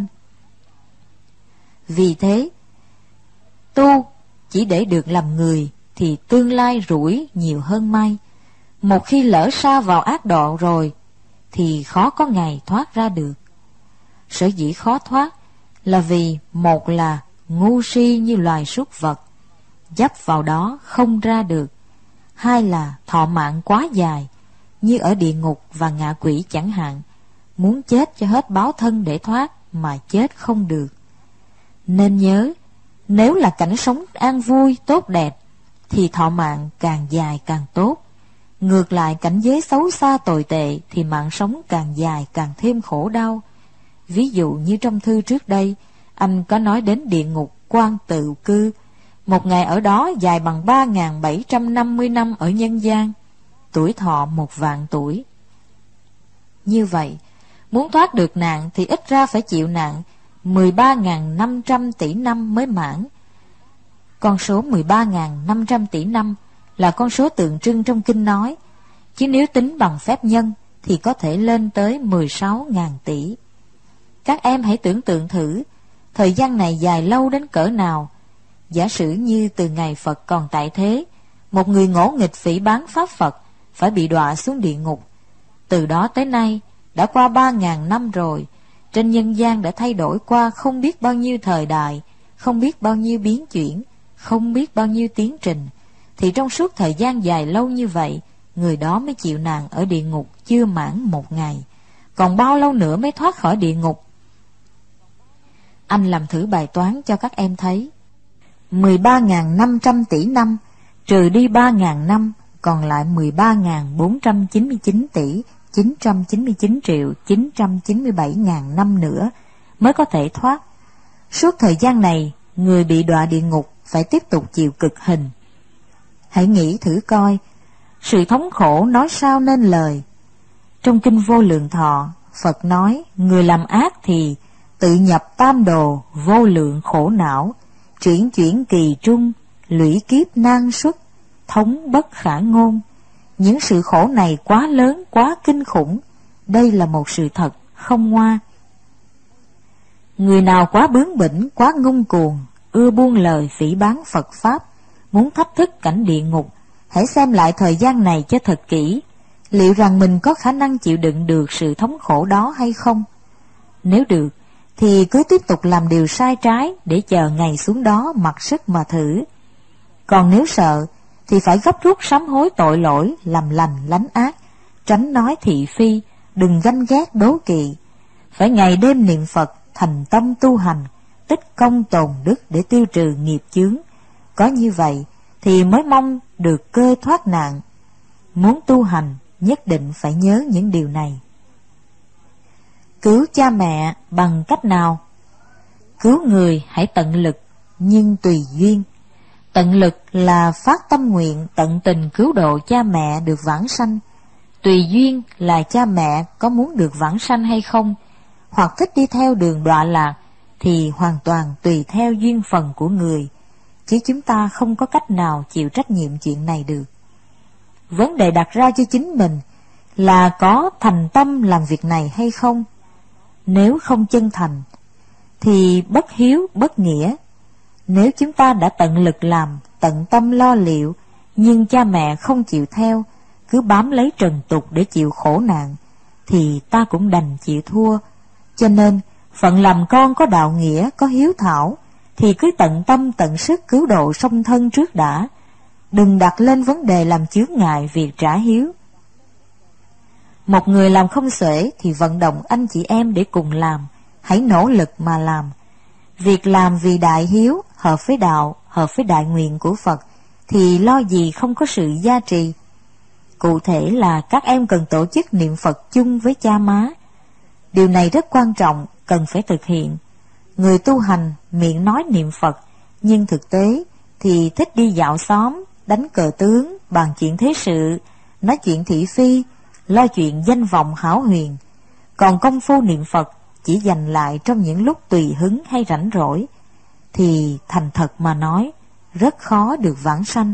Vì thế, tu chỉ để được làm người thì tương lai rủi nhiều hơn may. Một khi lỡ sa vào ác độ rồi thì khó có ngày thoát ra được. Sở dĩ khó thoát là vì một là ngu si như loài súc vật, dấp vào đó không ra được. Hai là thọ mạng quá dài, như ở địa ngục và ngạ quỷ chẳng hạn, muốn chết cho hết báo thân để thoát mà chết không được. Nên nhớ, nếu là cảnh sống an vui, tốt đẹp thì thọ mạng càng dài càng tốt. Ngược lại, cảnh giới xấu xa tồi tệ thì mạng sống càng dài càng thêm khổ đau. Ví dụ như trong thư trước đây, anh có nói đến địa ngục Quan Tự Cư. Một ngày ở đó dài bằng 3.750 năm ở nhân gian, tuổi thọ 1.000.000 tuổi. Như vậy, muốn thoát được nạn thì ít ra phải chịu nạn 13.500 tỷ năm mới mãn. Con số 13.500 tỷ năm là con số tượng trưng trong kinh nói, chứ nếu tính bằng phép nhân thì có thể lên tới 16.000 tỷ. Các em hãy tưởng tượng thử, thời gian này dài lâu đến cỡ nào. Giả sử như từ ngày Phật còn tại thế, một người ngỗ nghịch phỉ báng pháp Phật phải bị đọa xuống địa ngục. Từ đó tới nay đã qua 3.000 năm rồi, trên nhân gian đã thay đổi qua không biết bao nhiêu thời đại, không biết bao nhiêu biến chuyển, không biết bao nhiêu tiến trình. Thì trong suốt thời gian dài lâu như vậy, người đó mới chịu nạn ở địa ngục chưa mãn 1 ngày. Còn bao lâu nữa mới thoát khỏi địa ngục? Anh làm thử bài toán cho các em thấy. 13.500 tỷ năm trừ đi 3.000 năm, còn lại 13.499 tỷ 999 triệu 997.000 năm nữa mới có thể thoát. Suốt thời gian này, người bị đọa địa ngục phải tiếp tục chịu cực hình. Hãy nghĩ thử coi, sự thống khổ nói sao nên lời. Trong Kinh Vô Lượng Thọ, Phật nói người làm ác thì tự nhập tam đồ vô lượng khổ não, chuyển chuyển kỳ trung, lũy kiếp nan xuất, thống bất khả ngôn. Những sự khổ này quá lớn, quá kinh khủng. Đây là một sự thật, không ngoa. Người nào quá bướng bỉnh, quá ngông cuồng, ưa buông lời phỉ báng Phật Pháp, muốn thách thức cảnh địa ngục, hãy xem lại thời gian này cho thật kỹ, liệu rằng mình có khả năng chịu đựng được sự thống khổ đó hay không? Nếu được, thì cứ tiếp tục làm điều sai trái để chờ ngày xuống đó mặc sức mà thử. Còn nếu sợ, thì phải gấp rút sám hối tội lỗi, làm lành lánh ác, tránh nói thị phi, đừng ganh ghét đố kỵ. Phải ngày đêm niệm Phật, thành tâm tu hành, tích công tồn đức để tiêu trừ nghiệp chướng. Có như vậy thì mới mong được cơ thoát nạn. Muốn tu hành, nhất định phải nhớ những điều này. Cứu cha mẹ bằng cách nào? Cứu người hãy tận lực, nhưng tùy duyên. Tận lực là phát tâm nguyện tận tình cứu độ cha mẹ được vãng sanh. Tùy duyên là cha mẹ có muốn được vãng sanh hay không, hoặc thích đi theo đường đọa lạc, thì hoàn toàn tùy theo duyên phần của người, chứ chúng ta không có cách nào chịu trách nhiệm chuyện này được. Vấn đề đặt ra cho chính mình là có thành tâm làm việc này hay không. Nếu không chân thành, thì bất hiếu, bất nghĩa. Nếu chúng ta đã tận lực làm, tận tâm lo liệu, nhưng cha mẹ không chịu theo, cứ bám lấy trần tục để chịu khổ nạn, thì ta cũng đành chịu thua. Cho nên, phận làm con có đạo nghĩa, có hiếu thảo, thì cứ tận tâm tận sức cứu độ song thân trước đã. Đừng đặt lên vấn đề làm chướng ngại việc trả hiếu. Một người làm không xuể thì vận động anh chị em để cùng làm, hãy nỗ lực mà làm. Việc làm vì đại hiếu, hợp với đạo, hợp với đại nguyện của Phật, thì lo gì không có sự gia trì. Cụ thể là các em cần tổ chức niệm Phật chung với cha má. Điều này rất quan trọng, cần phải thực hiện. Người tu hành miệng nói niệm Phật, nhưng thực tế thì thích đi dạo xóm, đánh cờ tướng, bàn chuyện thế sự, nói chuyện thị phi, lo chuyện danh vọng hão huyền. Còn công phu niệm Phật chỉ dành lại trong những lúc tùy hứng hay rảnh rỗi, thì thành thật mà nói, rất khó được vãng sanh.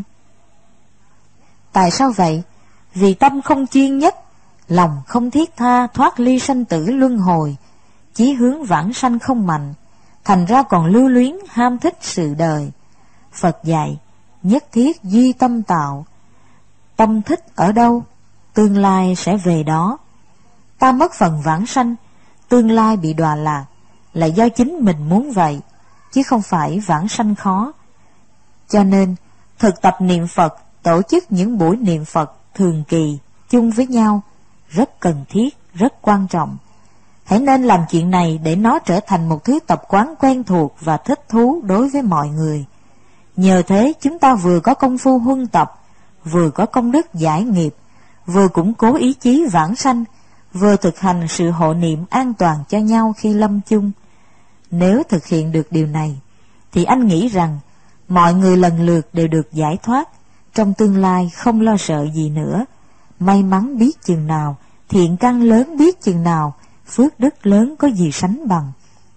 Tại sao vậy? Vì tâm không chuyên nhất, lòng không thiết tha thoát ly sanh tử luân hồi, chí hướng vãng sanh không mạnh, thành ra còn lưu luyến ham thích sự đời. Phật dạy, nhất thiết duy tâm tạo. Tâm thích ở đâu, tương lai sẽ về đó. Ta mất phần vãng sanh, tương lai bị đọa lạc, là do chính mình muốn vậy, chứ không phải vãng sanh khó. Cho nên, thực tập niệm Phật, tổ chức những buổi niệm Phật thường kỳ chung với nhau, rất cần thiết, rất quan trọng. Hãy nên làm chuyện này để nó trở thành một thứ tập quán quen thuộc và thích thú đối với mọi người. Nhờ thế chúng ta vừa có công phu huân tập, vừa có công đức giải nghiệp, vừa củng cố ý chí vãng sanh, vừa thực hành sự hộ niệm an toàn cho nhau khi lâm chung. Nếu thực hiện được điều này, thì anh nghĩ rằng mọi người lần lượt đều được giải thoát, trong tương lai không lo sợ gì nữa. May mắn biết chừng nào, thiện căn lớn biết chừng nào, phước đức lớn có gì sánh bằng.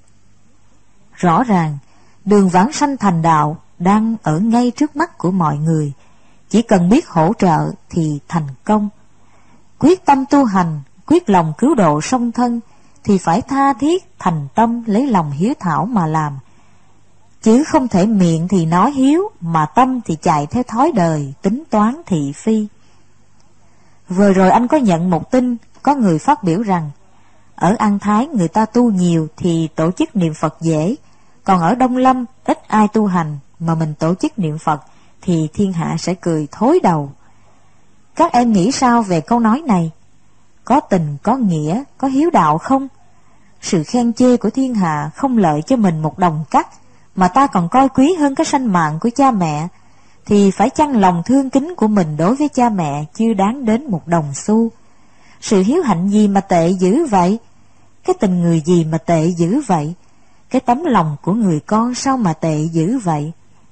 Rõ ràng, đường vãng sanh thành đạo đang ở ngay trước mắt của mọi người, chỉ cần biết hỗ trợ thì thành công. Quyết tâm tu hành, quyết lòng cứu độ song thân, thì phải tha thiết, thành tâm lấy lòng hiếu thảo mà làm. Chứ không thể miệng thì nói hiếu, mà tâm thì chạy theo thói đời, tính toán thị phi. Vừa rồi anh có nhận một tin, có người phát biểu rằng, ở An Thái người ta tu nhiều thì tổ chức niệm Phật dễ, còn ở Đông Lâm ít ai tu hành, mà mình tổ chức niệm Phật thì thiên hạ sẽ cười thối đầu. Các em nghĩ sao về câu nói này? Có tình, có nghĩa, có hiếu đạo không? Sự khen chê của thiên hạ không lợi cho mình một đồng cắt, mà ta còn coi quý hơn cái sanh mạng của cha mẹ, thì phải chăng lòng thương kính của mình đối với cha mẹ chưa đáng đến một đồng xu? Sự hiếu hạnh gì mà tệ dữ vậy? Cái tình người gì mà tệ dữ vậy? Cái tấm lòng của người con sao mà tệ dữ vậy?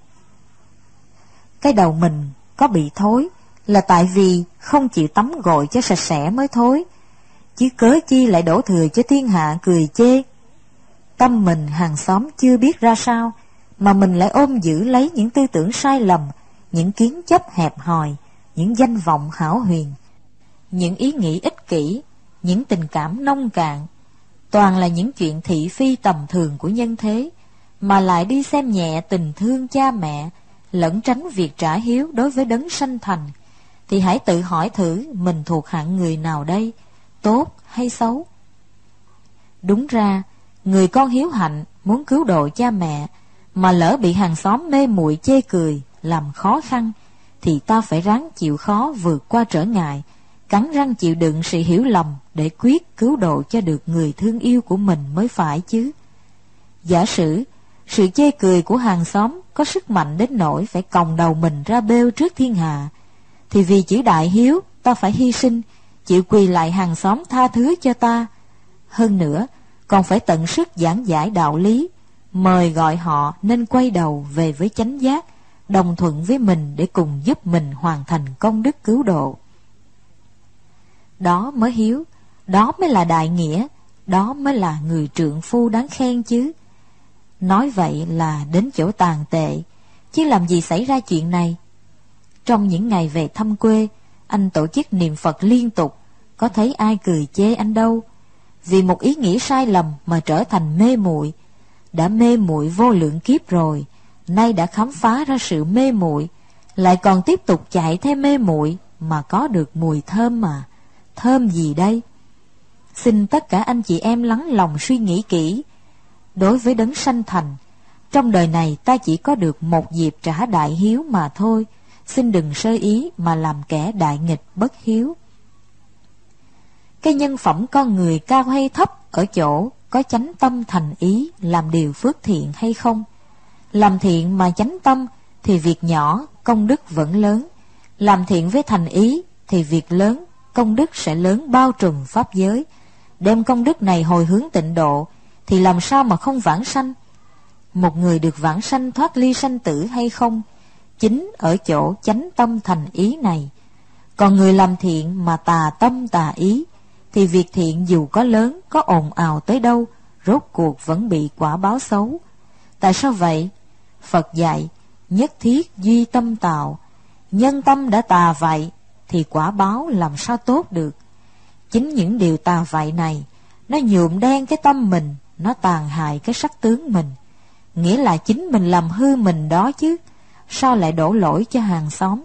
Cái đầu mình có bị thối là tại vì không chịu tắm gội cho sạch sẽ mới thối, chứ cớ chi lại đổ thừa cho thiên hạ cười chê. Tâm mình hàng xóm chưa biết ra sao, mà mình lại ôm giữ lấy những tư tưởng sai lầm, những kiến chấp hẹp hòi, những danh vọng hão huyền, những ý nghĩ ích kỷ, những tình cảm nông cạn, toàn là những chuyện thị phi tầm thường của nhân thế, mà lại đi xem nhẹ tình thương cha mẹ, lẩn tránh việc trả hiếu đối với đấng sanh thành, thì hãy tự hỏi thử mình thuộc hạng người nào đây, tốt hay xấu? Đúng ra, người con hiếu hạnh muốn cứu độ cha mẹ, mà lỡ bị hàng xóm mê muội chê cười, làm khó khăn, thì ta phải ráng chịu khó vượt qua trở ngại, cắn răng chịu đựng sự hiểu lầm để quyết cứu độ cho được người thương yêu của mình mới phải chứ. Giả sử sự chê cười của hàng xóm có sức mạnh đến nỗi phải còng đầu mình ra bêu trước thiên hạ, thì vì chữ đại hiếu ta phải hy sinh, chịu quỳ lại hàng xóm tha thứ cho ta. Hơn nữa còn phải tận sức giảng giải đạo lý, mời gọi họ nên quay đầu về với chánh giác, đồng thuận với mình để cùng giúp mình hoàn thành công đức cứu độ. Đó mới hiếu, đó mới là đại nghĩa, đó mới là người trượng phu đáng khen chứ. Nói vậy là đến chỗ tàn tệ, chứ làm gì xảy ra chuyện này. Trong những ngày về thăm quê, anh tổ chức niệm Phật liên tục, có thấy ai cười chê anh đâu. Vì một ý nghĩ sai lầm mà trở thành mê muội. Đã mê muội vô lượng kiếp rồi, nay đã khám phá ra sự mê muội, lại còn tiếp tục chạy theo mê muội mà có được mùi thơm mà. Thơm gì đây? Xin tất cả anh chị em lắng lòng suy nghĩ kỹ. Đối với đấng sanh thành, trong đời này ta chỉ có được một dịp trả đại hiếu mà thôi. Xin đừng sơ ý mà làm kẻ đại nghịch bất hiếu. Cái nhân phẩm con người cao hay thấp ở chỗ có chánh tâm thành ý làm điều phước thiện hay không. Làm thiện mà chánh tâm thì việc nhỏ, công đức vẫn lớn. Làm thiện với thành ý thì việc lớn, công đức sẽ lớn bao trùm pháp giới. Đem công đức này hồi hướng tịnh độ thì làm sao mà không vãng sanh. Một người được vãng sanh thoát ly sanh tử hay không, chính ở chỗ chánh tâm thành ý này. Còn người làm thiện mà tà tâm tà ý, thì việc thiện dù có lớn, có ồn ào tới đâu, rốt cuộc vẫn bị quả báo xấu. Tại sao vậy? Phật dạy, nhất thiết duy tâm tạo. Nhân tâm đã tà vậy, thì quả báo làm sao tốt được. Chính những điều tà vậy này, nó nhuộm đen cái tâm mình, nó tàn hại cái sắc tướng mình. Nghĩa là chính mình làm hư mình đó chứ, sao lại đổ lỗi cho hàng xóm.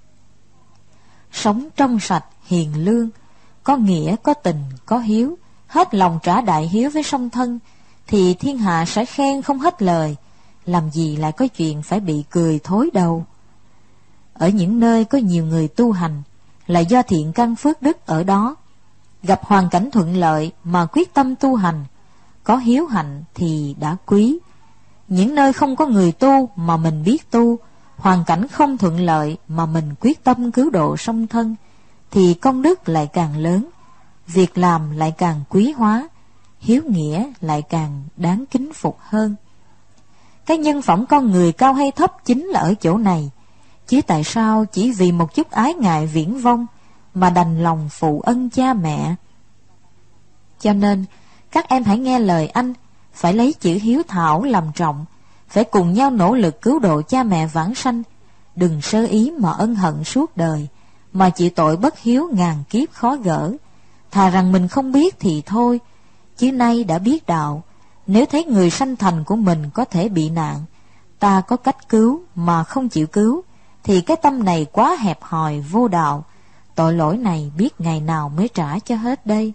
Sống trong sạch, hiền lương, có nghĩa, có tình, có hiếu, hết lòng trả đại hiếu với song thân, thì thiên hạ sẽ khen không hết lời. Làm gì lại có chuyện phải bị cười thối đầu. Ở những nơi có nhiều người tu hành, là do thiện căn phước đức ở đó, gặp hoàn cảnh thuận lợi mà quyết tâm tu hành, có hiếu hạnh thì đã quý. Những nơi không có người tu mà mình biết tu, hoàn cảnh không thuận lợi mà mình quyết tâm cứu độ song thân, thì công đức lại càng lớn, việc làm lại càng quý hóa, hiếu nghĩa lại càng đáng kính phục hơn. Cái nhân phẩm con người cao hay thấp chính là ở chỗ này, chứ tại sao chỉ vì một chút ái ngại viển vông mà đành lòng phụ ân cha mẹ. Cho nên các em hãy nghe lời anh, phải lấy chữ hiếu thảo làm trọng, phải cùng nhau nỗ lực cứu độ cha mẹ vãng sanh. Đừng sơ ý mà ân hận suốt đời, mà chịu tội bất hiếu ngàn kiếp khó gỡ. Thà rằng mình không biết thì thôi, chứ nay đã biết đạo, nếu thấy người sanh thành của mình có thể bị nạn, ta có cách cứu mà không chịu cứu, thì cái tâm này quá hẹp hòi vô đạo. Tội lỗi này biết ngày nào mới trả cho hết đây.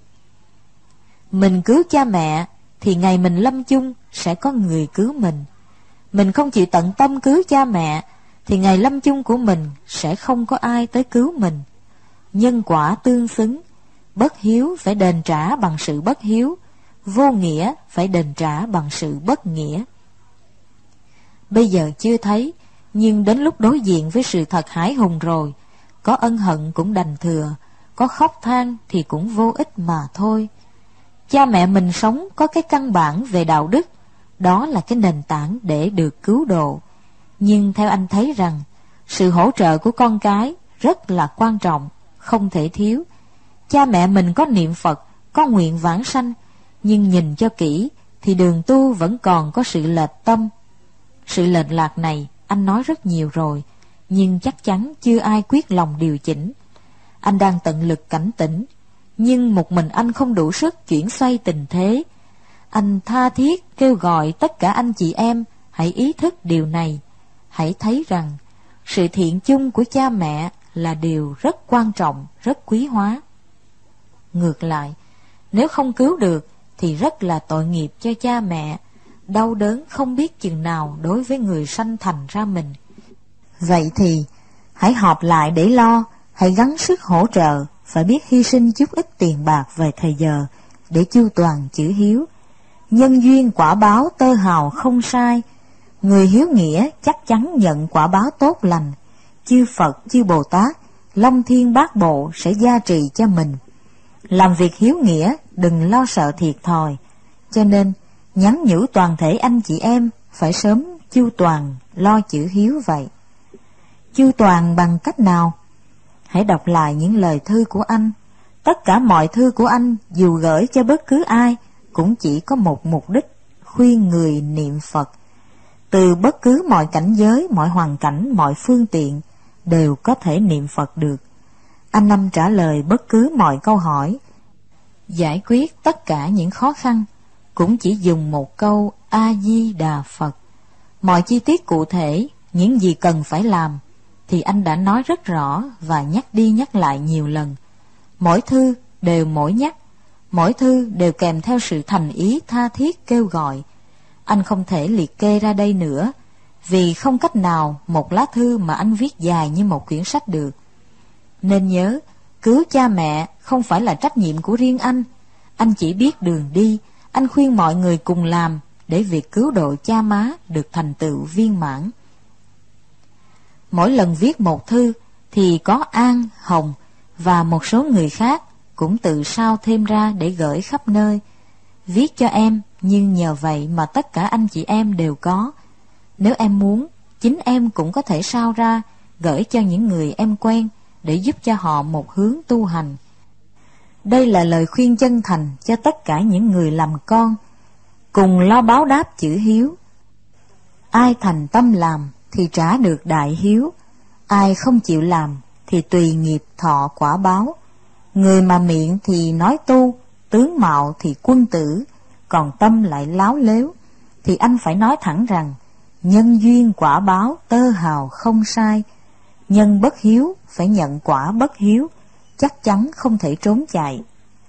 Mình cứu cha mẹ thì ngày mình lâm chung sẽ có người cứu mình. Mình không chịu tận tâm cứu cha mẹ thì ngày lâm chung của mình sẽ không có ai tới cứu mình. Nhân quả tương xứng, bất hiếu phải đền trả bằng sự bất hiếu, vô nghĩa phải đền trả bằng sự bất nghĩa. Bây giờ chưa thấy, nhưng đến lúc đối diện với sự thật hãi hùng rồi, có ân hận cũng đành thừa, có khóc than thì cũng vô ích mà thôi. Cha mẹ mình sống có cái căn bản về đạo đức, đó là cái nền tảng để được cứu độ. Nhưng theo anh thấy rằng, sự hỗ trợ của con cái rất là quan trọng, không thể thiếu. Cha mẹ mình có niệm Phật, có nguyện vãng sanh, nhưng nhìn cho kỹ thì đường tu vẫn còn có sự lệch tâm. Sự lệch lạc này anh nói rất nhiều rồi, nhưng chắc chắn chưa ai quyết lòng điều chỉnh. Anh đang tận lực cảnh tỉnh, nhưng một mình anh không đủ sức chuyển xoay tình thế. Anh tha thiết kêu gọi tất cả anh chị em hãy ý thức điều này. Hãy thấy rằng sự thiện chung của cha mẹ là điều rất quan trọng, rất quý hóa. Ngược lại, nếu không cứu được thì rất là tội nghiệp cho cha mẹ, đau đớn không biết chừng nào đối với người sanh thành ra mình. Vậy thì hãy họp lại để lo, hãy gắng sức hỗ trợ, phải biết hy sinh chút ít tiền bạc về thời giờ để chu toàn chữ hiếu. Nhân duyên quả báo tơ hào không sai, người hiếu nghĩa chắc chắn nhận quả báo tốt lành. Chư Phật, chư Bồ Tát, Long Thiên Bát Bộ sẽ gia trì cho mình. Làm việc hiếu nghĩa đừng lo sợ thiệt thòi, cho nên nhắn nhủ toàn thể anh chị em phải sớm chu toàn lo chữ hiếu vậy. Chu toàn bằng cách nào? Hãy đọc lại những lời thư của anh. Tất cả mọi thư của anh dù gửi cho bất cứ ai cũng chỉ có một mục đích, khuyên người niệm Phật. Từ bất cứ mọi cảnh giới, mọi hoàn cảnh, mọi phương tiện đều có thể niệm Phật được. Anh Năm trả lời bất cứ mọi câu hỏi, giải quyết tất cả những khó khăn cũng chỉ dùng một câu A Di Đà Phật. Mọi chi tiết cụ thể, những gì cần phải làm thì anh đã nói rất rõ và nhắc đi nhắc lại nhiều lần. Mỗi thư đều mỗi nhắc, mỗi thư đều kèm theo sự thành ý tha thiết kêu gọi. Anh không thể liệt kê ra đây nữa, vì không cách nào một lá thư mà anh viết dài như một quyển sách được. Nên nhớ, cứu cha mẹ không phải là trách nhiệm của riêng anh chỉ biết đường đi, anh khuyên mọi người cùng làm để việc cứu độ cha má được thành tựu viên mãn. Mỗi lần viết một thư thì có An, Hồng và một số người khác cũng tự sao thêm ra để gửi khắp nơi. Viết cho em, nhưng nhờ vậy mà tất cả anh chị em đều có. Nếu em muốn, chính em cũng có thể sao ra, gửi cho những người em quen để giúp cho họ một hướng tu hành. Đây là lời khuyên chân thành cho tất cả những người làm con, cùng lo báo đáp chữ hiếu. Ai thành tâm làm thì trả được đại hiếu, ai không chịu làm thì tùy nghiệp thọ quả báo. Người mà miệng thì nói tu, tướng mạo thì quân tử, còn tâm lại láo lếu, thì anh phải nói thẳng rằng nhân duyên quả báo tơ hào không sai. Nhân bất hiếu phải nhận quả bất hiếu, chắc chắn không thể trốn chạy.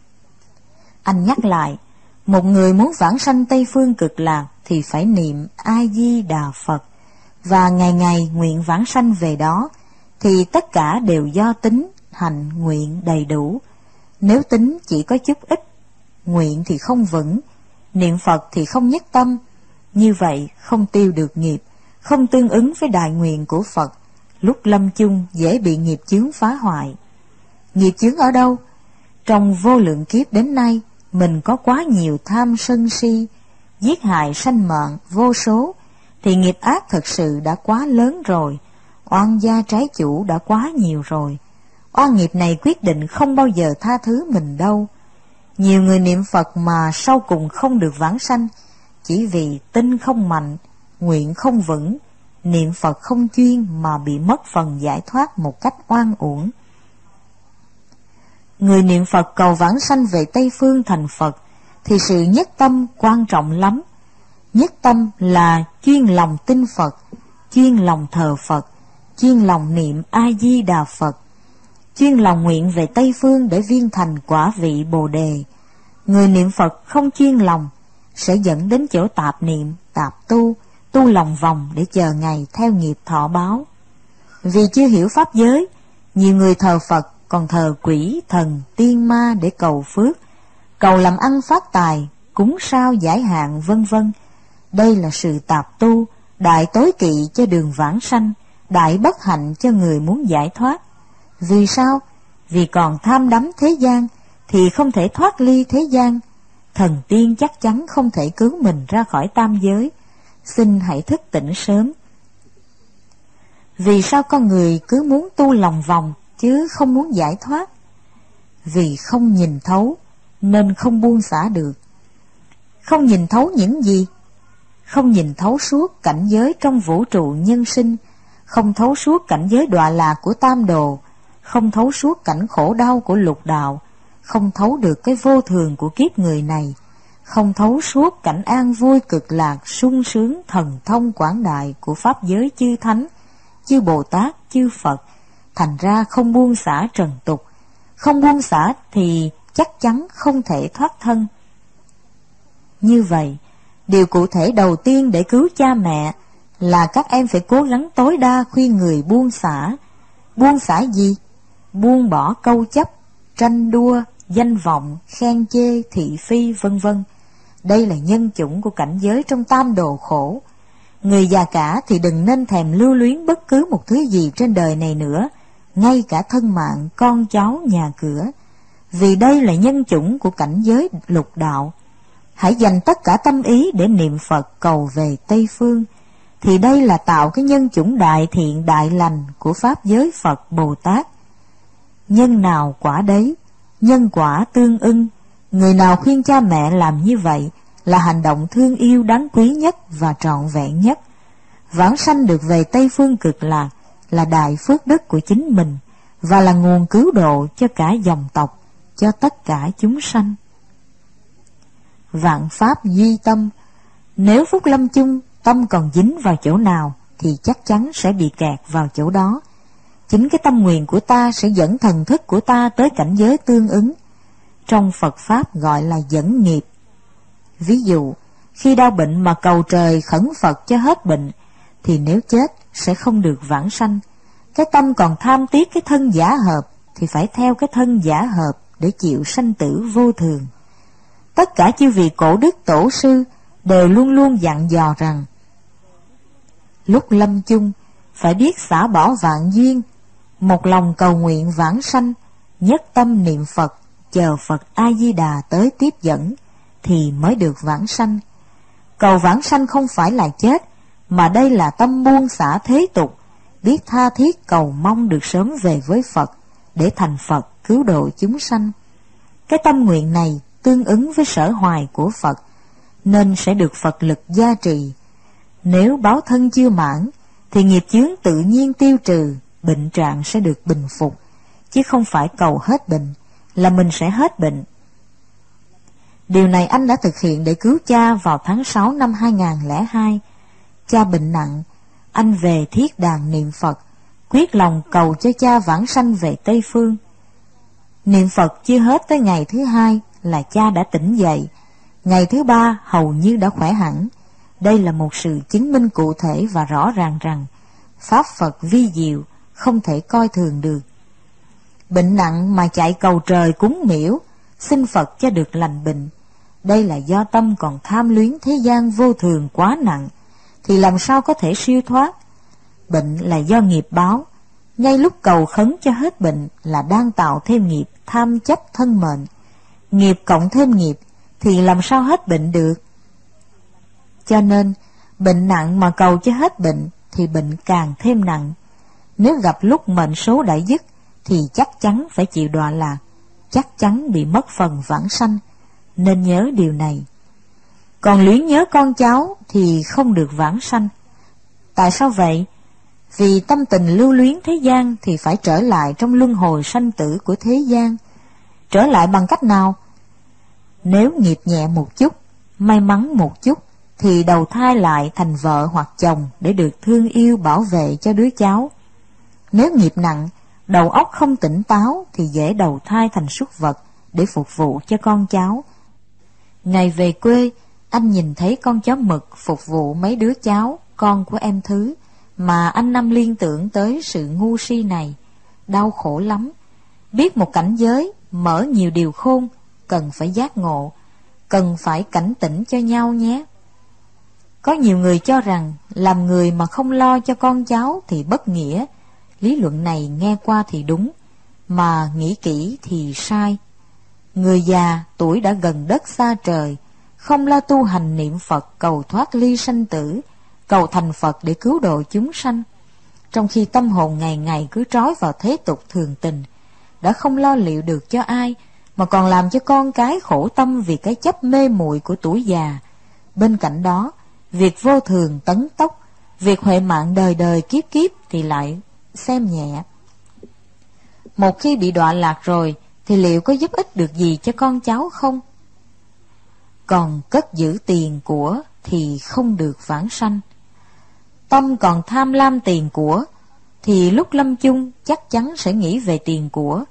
Anh nhắc lại, một người muốn vãng sanh Tây Phương Cực Lạc thì phải niệm A Di Đà Phật, và ngày ngày nguyện vãng sanh về đó, thì tất cả đều do tính, hành, nguyện đầy đủ. Nếu tính chỉ có chút ít, nguyện thì không vững, niệm Phật thì không nhất tâm, như vậy không tiêu được nghiệp, không tương ứng với đại nguyện của Phật, lúc lâm chung dễ bị nghiệp chướng phá hoại. Nghiệp chướng ở đâu? Trong vô lượng kiếp đến nay, mình có quá nhiều tham sân si, giết hại sanh mạng vô số, thì nghiệp ác thật sự đã quá lớn rồi, oan gia trái chủ đã quá nhiều rồi. Oan nghiệp này quyết định không bao giờ tha thứ mình đâu. Nhiều người niệm Phật mà sau cùng không được vãng sanh, chỉ vì tin không mạnh, nguyện không vững, niệm Phật không chuyên mà bị mất phần giải thoát một cách oan uổng. Người niệm Phật cầu vãng sanh về Tây Phương thành Phật thì sự nhất tâm quan trọng lắm. Nhất tâm là chuyên lòng tin Phật, chuyên lòng thờ Phật, chuyên lòng niệm A-di-đà Phật, chuyên lòng nguyện về Tây Phương để viên thành quả vị Bồ Đề. Người niệm Phật không chuyên lòng sẽ dẫn đến chỗ tạp niệm, tạp tu lòng vòng để chờ ngày theo nghiệp thọ báo. Vì chưa hiểu pháp giới, nhiều người thờ Phật còn thờ quỷ, thần, tiên ma để cầu phước, cầu làm ăn phát tài, cúng sao giải hạn vân vân. Đây là sự tạp tu, đại tối kỵ cho đường vãng sanh, đại bất hạnh cho người muốn giải thoát. Vì sao? Vì còn tham đắm thế gian thì không thể thoát ly thế gian. Thần tiên chắc chắn không thể cứu mình ra khỏi tam giới. Xin hãy thức tỉnh sớm. Vì sao con người cứ muốn tu lòng vòng chứ không muốn giải thoát? Vì không nhìn thấu nên không buông xả được. Không nhìn thấu những gì? Không nhìn thấu suốt cảnh giới trong vũ trụ nhân sinh, không thấu suốt cảnh giới đọa lạc của tam đồ, không thấu suốt cảnh khổ đau của lục đạo, không thấu được cái vô thường của kiếp người này, không thấu suốt cảnh an vui cực lạc sung sướng thần thông quảng đại của pháp giới chư thánh, chư Bồ Tát, chư Phật, thành ra không buông xả trần tục. Không buông xả thì chắc chắn không thể thoát thân. Như vậy, điều cụ thể đầu tiên để cứu cha mẹ là các em phải cố gắng tối đa khuyên người buông xả. Buông xả gì? Buông bỏ câu chấp, tranh đua, danh vọng, khen chê, thị phi vân vân. Đây là nhân chủng của cảnh giới trong tam đồ khổ. Người già cả thì đừng nên thèm lưu luyến bất cứ một thứ gì trên đời này nữa, ngay cả thân mạng, con cháu, nhà cửa. Vì đây là nhân chủng của cảnh giới lục đạo. Hãy dành tất cả tâm ý để niệm Phật cầu về Tây Phương, thì đây là tạo cái nhân chủng đại thiện đại lành của pháp giới Phật Bồ Tát. Nhân nào quả đấy, nhân quả tương ưng. Người nào khuyên cha mẹ làm như vậy là hành động thương yêu đáng quý nhất và trọn vẹn nhất. Vãng sanh được về Tây Phương cực lạc là đại phước đức của chính mình và là nguồn cứu độ cho cả dòng tộc, cho tất cả chúng sanh. Vạn pháp duy tâm. Nếu phút lâm chung tâm còn dính vào chỗ nào thì chắc chắn sẽ bị kẹt vào chỗ đó. Chính cái tâm nguyện của ta sẽ dẫn thần thức của ta tới cảnh giới tương ứng. Trong Phật Pháp gọi là dẫn nghiệp. Ví dụ, khi đau bệnh mà cầu trời khẩn Phật cho hết bệnh, thì nếu chết sẽ không được vãng sanh. Cái tâm còn tham tiếc cái thân giả hợp thì phải theo cái thân giả hợp để chịu sanh tử vô thường. Tất cả chư vị cổ đức tổ sư đều luôn luôn dặn dò rằng lúc lâm chung phải biết xả bỏ vạn duyên, một lòng cầu nguyện vãng sanh, nhất tâm niệm Phật, chờ Phật A-di-đà tới tiếp dẫn thì mới được vãng sanh. Cầu vãng sanh không phải là chết, mà đây là tâm buông xả thế tục, biết tha thiết cầu mong được sớm về với Phật để thành Phật cứu độ chúng sanh. Cái tâm nguyện này tương ứng với sở hoài của Phật, nên sẽ được Phật lực gia trì. Nếu báo thân chưa mãn, thì nghiệp chướng tự nhiên tiêu trừ, bệnh trạng sẽ được bình phục, chứ không phải cầu hết bệnh là mình sẽ hết bệnh. Điều này anh đã thực hiện để cứu cha vào tháng 6 năm 2002. Cha bệnh nặng, anh về thiết đàn niệm Phật, quyết lòng cầu cho cha vãng sanh về Tây Phương. Niệm Phật chưa hết tới ngày thứ 2 là cha đã tỉnh dậy, ngày thứ 3 hầu như đã khỏe hẳn. Đây là một sự chứng minh cụ thể và rõ ràng rằng Pháp Phật vi diệu, không thể coi thường được. Bệnh nặng mà chạy cầu trời cúng miễu, xin Phật cho được lành bệnh, đây là do tâm còn tham luyến thế gian vô thường quá nặng, thì làm sao có thể siêu thoát. Bệnh là do nghiệp báo, ngay lúc cầu khấn cho hết bệnh là đang tạo thêm nghiệp tham chấp thân mệnh. Nghiệp cộng thêm nghiệp thì làm sao hết bệnh được. Cho nên bệnh nặng mà cầu cho hết bệnh thì bệnh càng thêm nặng. Nếu gặp lúc mệnh số đã dứt thì chắc chắn phải chịu đọa lạc, chắc chắn bị mất phần vãng sanh, nên nhớ điều này. Còn luyến nhớ con cháu thì không được vãng sanh. Tại sao vậy? Vì tâm tình lưu luyến thế gian thì phải trở lại trong luân hồi sanh tử của thế gian. Trở lại bằng cách nào? Nếu nghiệp nhẹ một chút, may mắn một chút, thì đầu thai lại thành vợ hoặc chồng để được thương yêu bảo vệ cho đứa cháu. Nếu nghiệp nặng, đầu óc không tỉnh táo thì dễ đầu thai thành súc vật để phục vụ cho con cháu. Ngày về quê, anh nhìn thấy con chó mực phục vụ mấy đứa cháu, con của em Thứ, mà anh Năm liên tưởng tới sự ngu si này. Đau khổ lắm. Biết một cảnh giới, mở nhiều điều khôn, cần phải giác ngộ, cần phải cảnh tỉnh cho nhau nhé. Có nhiều người cho rằng làm người mà không lo cho con cháu thì bất nghĩa. Lý luận này nghe qua thì đúng, mà nghĩ kỹ thì sai. Người già tuổi đã gần đất xa trời, không lo tu hành niệm Phật cầu thoát ly sanh tử, cầu thành Phật để cứu độ chúng sanh, trong khi tâm hồn ngày ngày cứ trói vào thế tục thường tình, đã không lo liệu được cho ai, mà còn làm cho con cái khổ tâm vì cái chấp mê muội của tuổi già. Bên cạnh đó, việc vô thường tấn tốc, việc huệ mạng đời đời kiếp kiếp thì lại xem nhẹ. Một khi bị đọa lạc rồi, thì liệu có giúp ích được gì cho con cháu không? Còn cất giữ tiền của thì không được vãng sanh. Tâm còn tham lam tiền của, thì lúc lâm chung chắc chắn sẽ nghĩ về tiền của.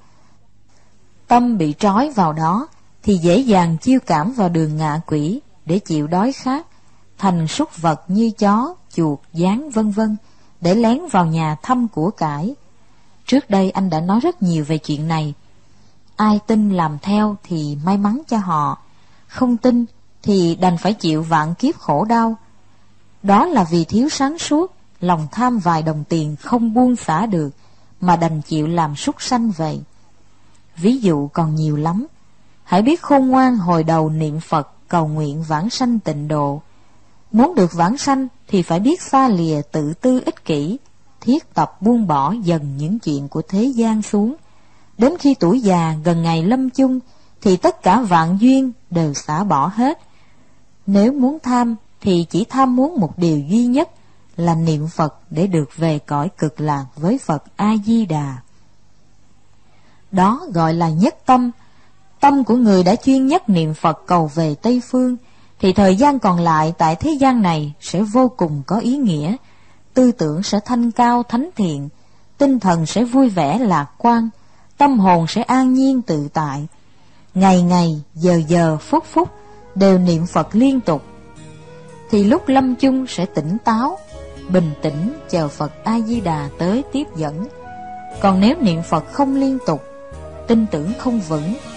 Tâm bị trói vào đó, thì dễ dàng chiêu cảm vào đường ngạ quỷ để chịu đói khát, thành súc vật như chó, chuột, gián vân vân, để lén vào nhà thăm của cải. Trước đây anh đã nói rất nhiều về chuyện này. Ai tin làm theo thì may mắn cho họ, không tin thì đành phải chịu vạn kiếp khổ đau. Đó là vì thiếu sáng suốt, lòng tham vài đồng tiền không buông xả được, mà đành chịu làm súc sanh vậy. Ví dụ còn nhiều lắm. Hãy biết khôn ngoan hồi đầu niệm Phật cầu nguyện vãng sanh tịnh độ. Muốn được vãng sanh thì phải biết xa lìa tự tư ích kỷ, thiết tập buông bỏ dần những chuyện của thế gian xuống. Đến khi tuổi già gần ngày lâm chung thì tất cả vạn duyên đều xả bỏ hết. Nếu muốn tham thì chỉ tham muốn một điều duy nhất là niệm Phật để được về cõi cực lạc với Phật A-di-đà. Đó gọi là nhất tâm. Tâm của người đã chuyên nhất niệm Phật cầu về Tây Phương thì thời gian còn lại tại thế gian này sẽ vô cùng có ý nghĩa. Tư tưởng sẽ thanh cao thánh thiện, tinh thần sẽ vui vẻ lạc quan, tâm hồn sẽ an nhiên tự tại. Ngày ngày, giờ giờ, phút phút đều niệm Phật liên tục, thì lúc lâm chung sẽ tỉnh táo, bình tĩnh chờ Phật A-di-đà tới tiếp dẫn. Còn nếu niệm Phật không liên tục, tin tưởng không vững,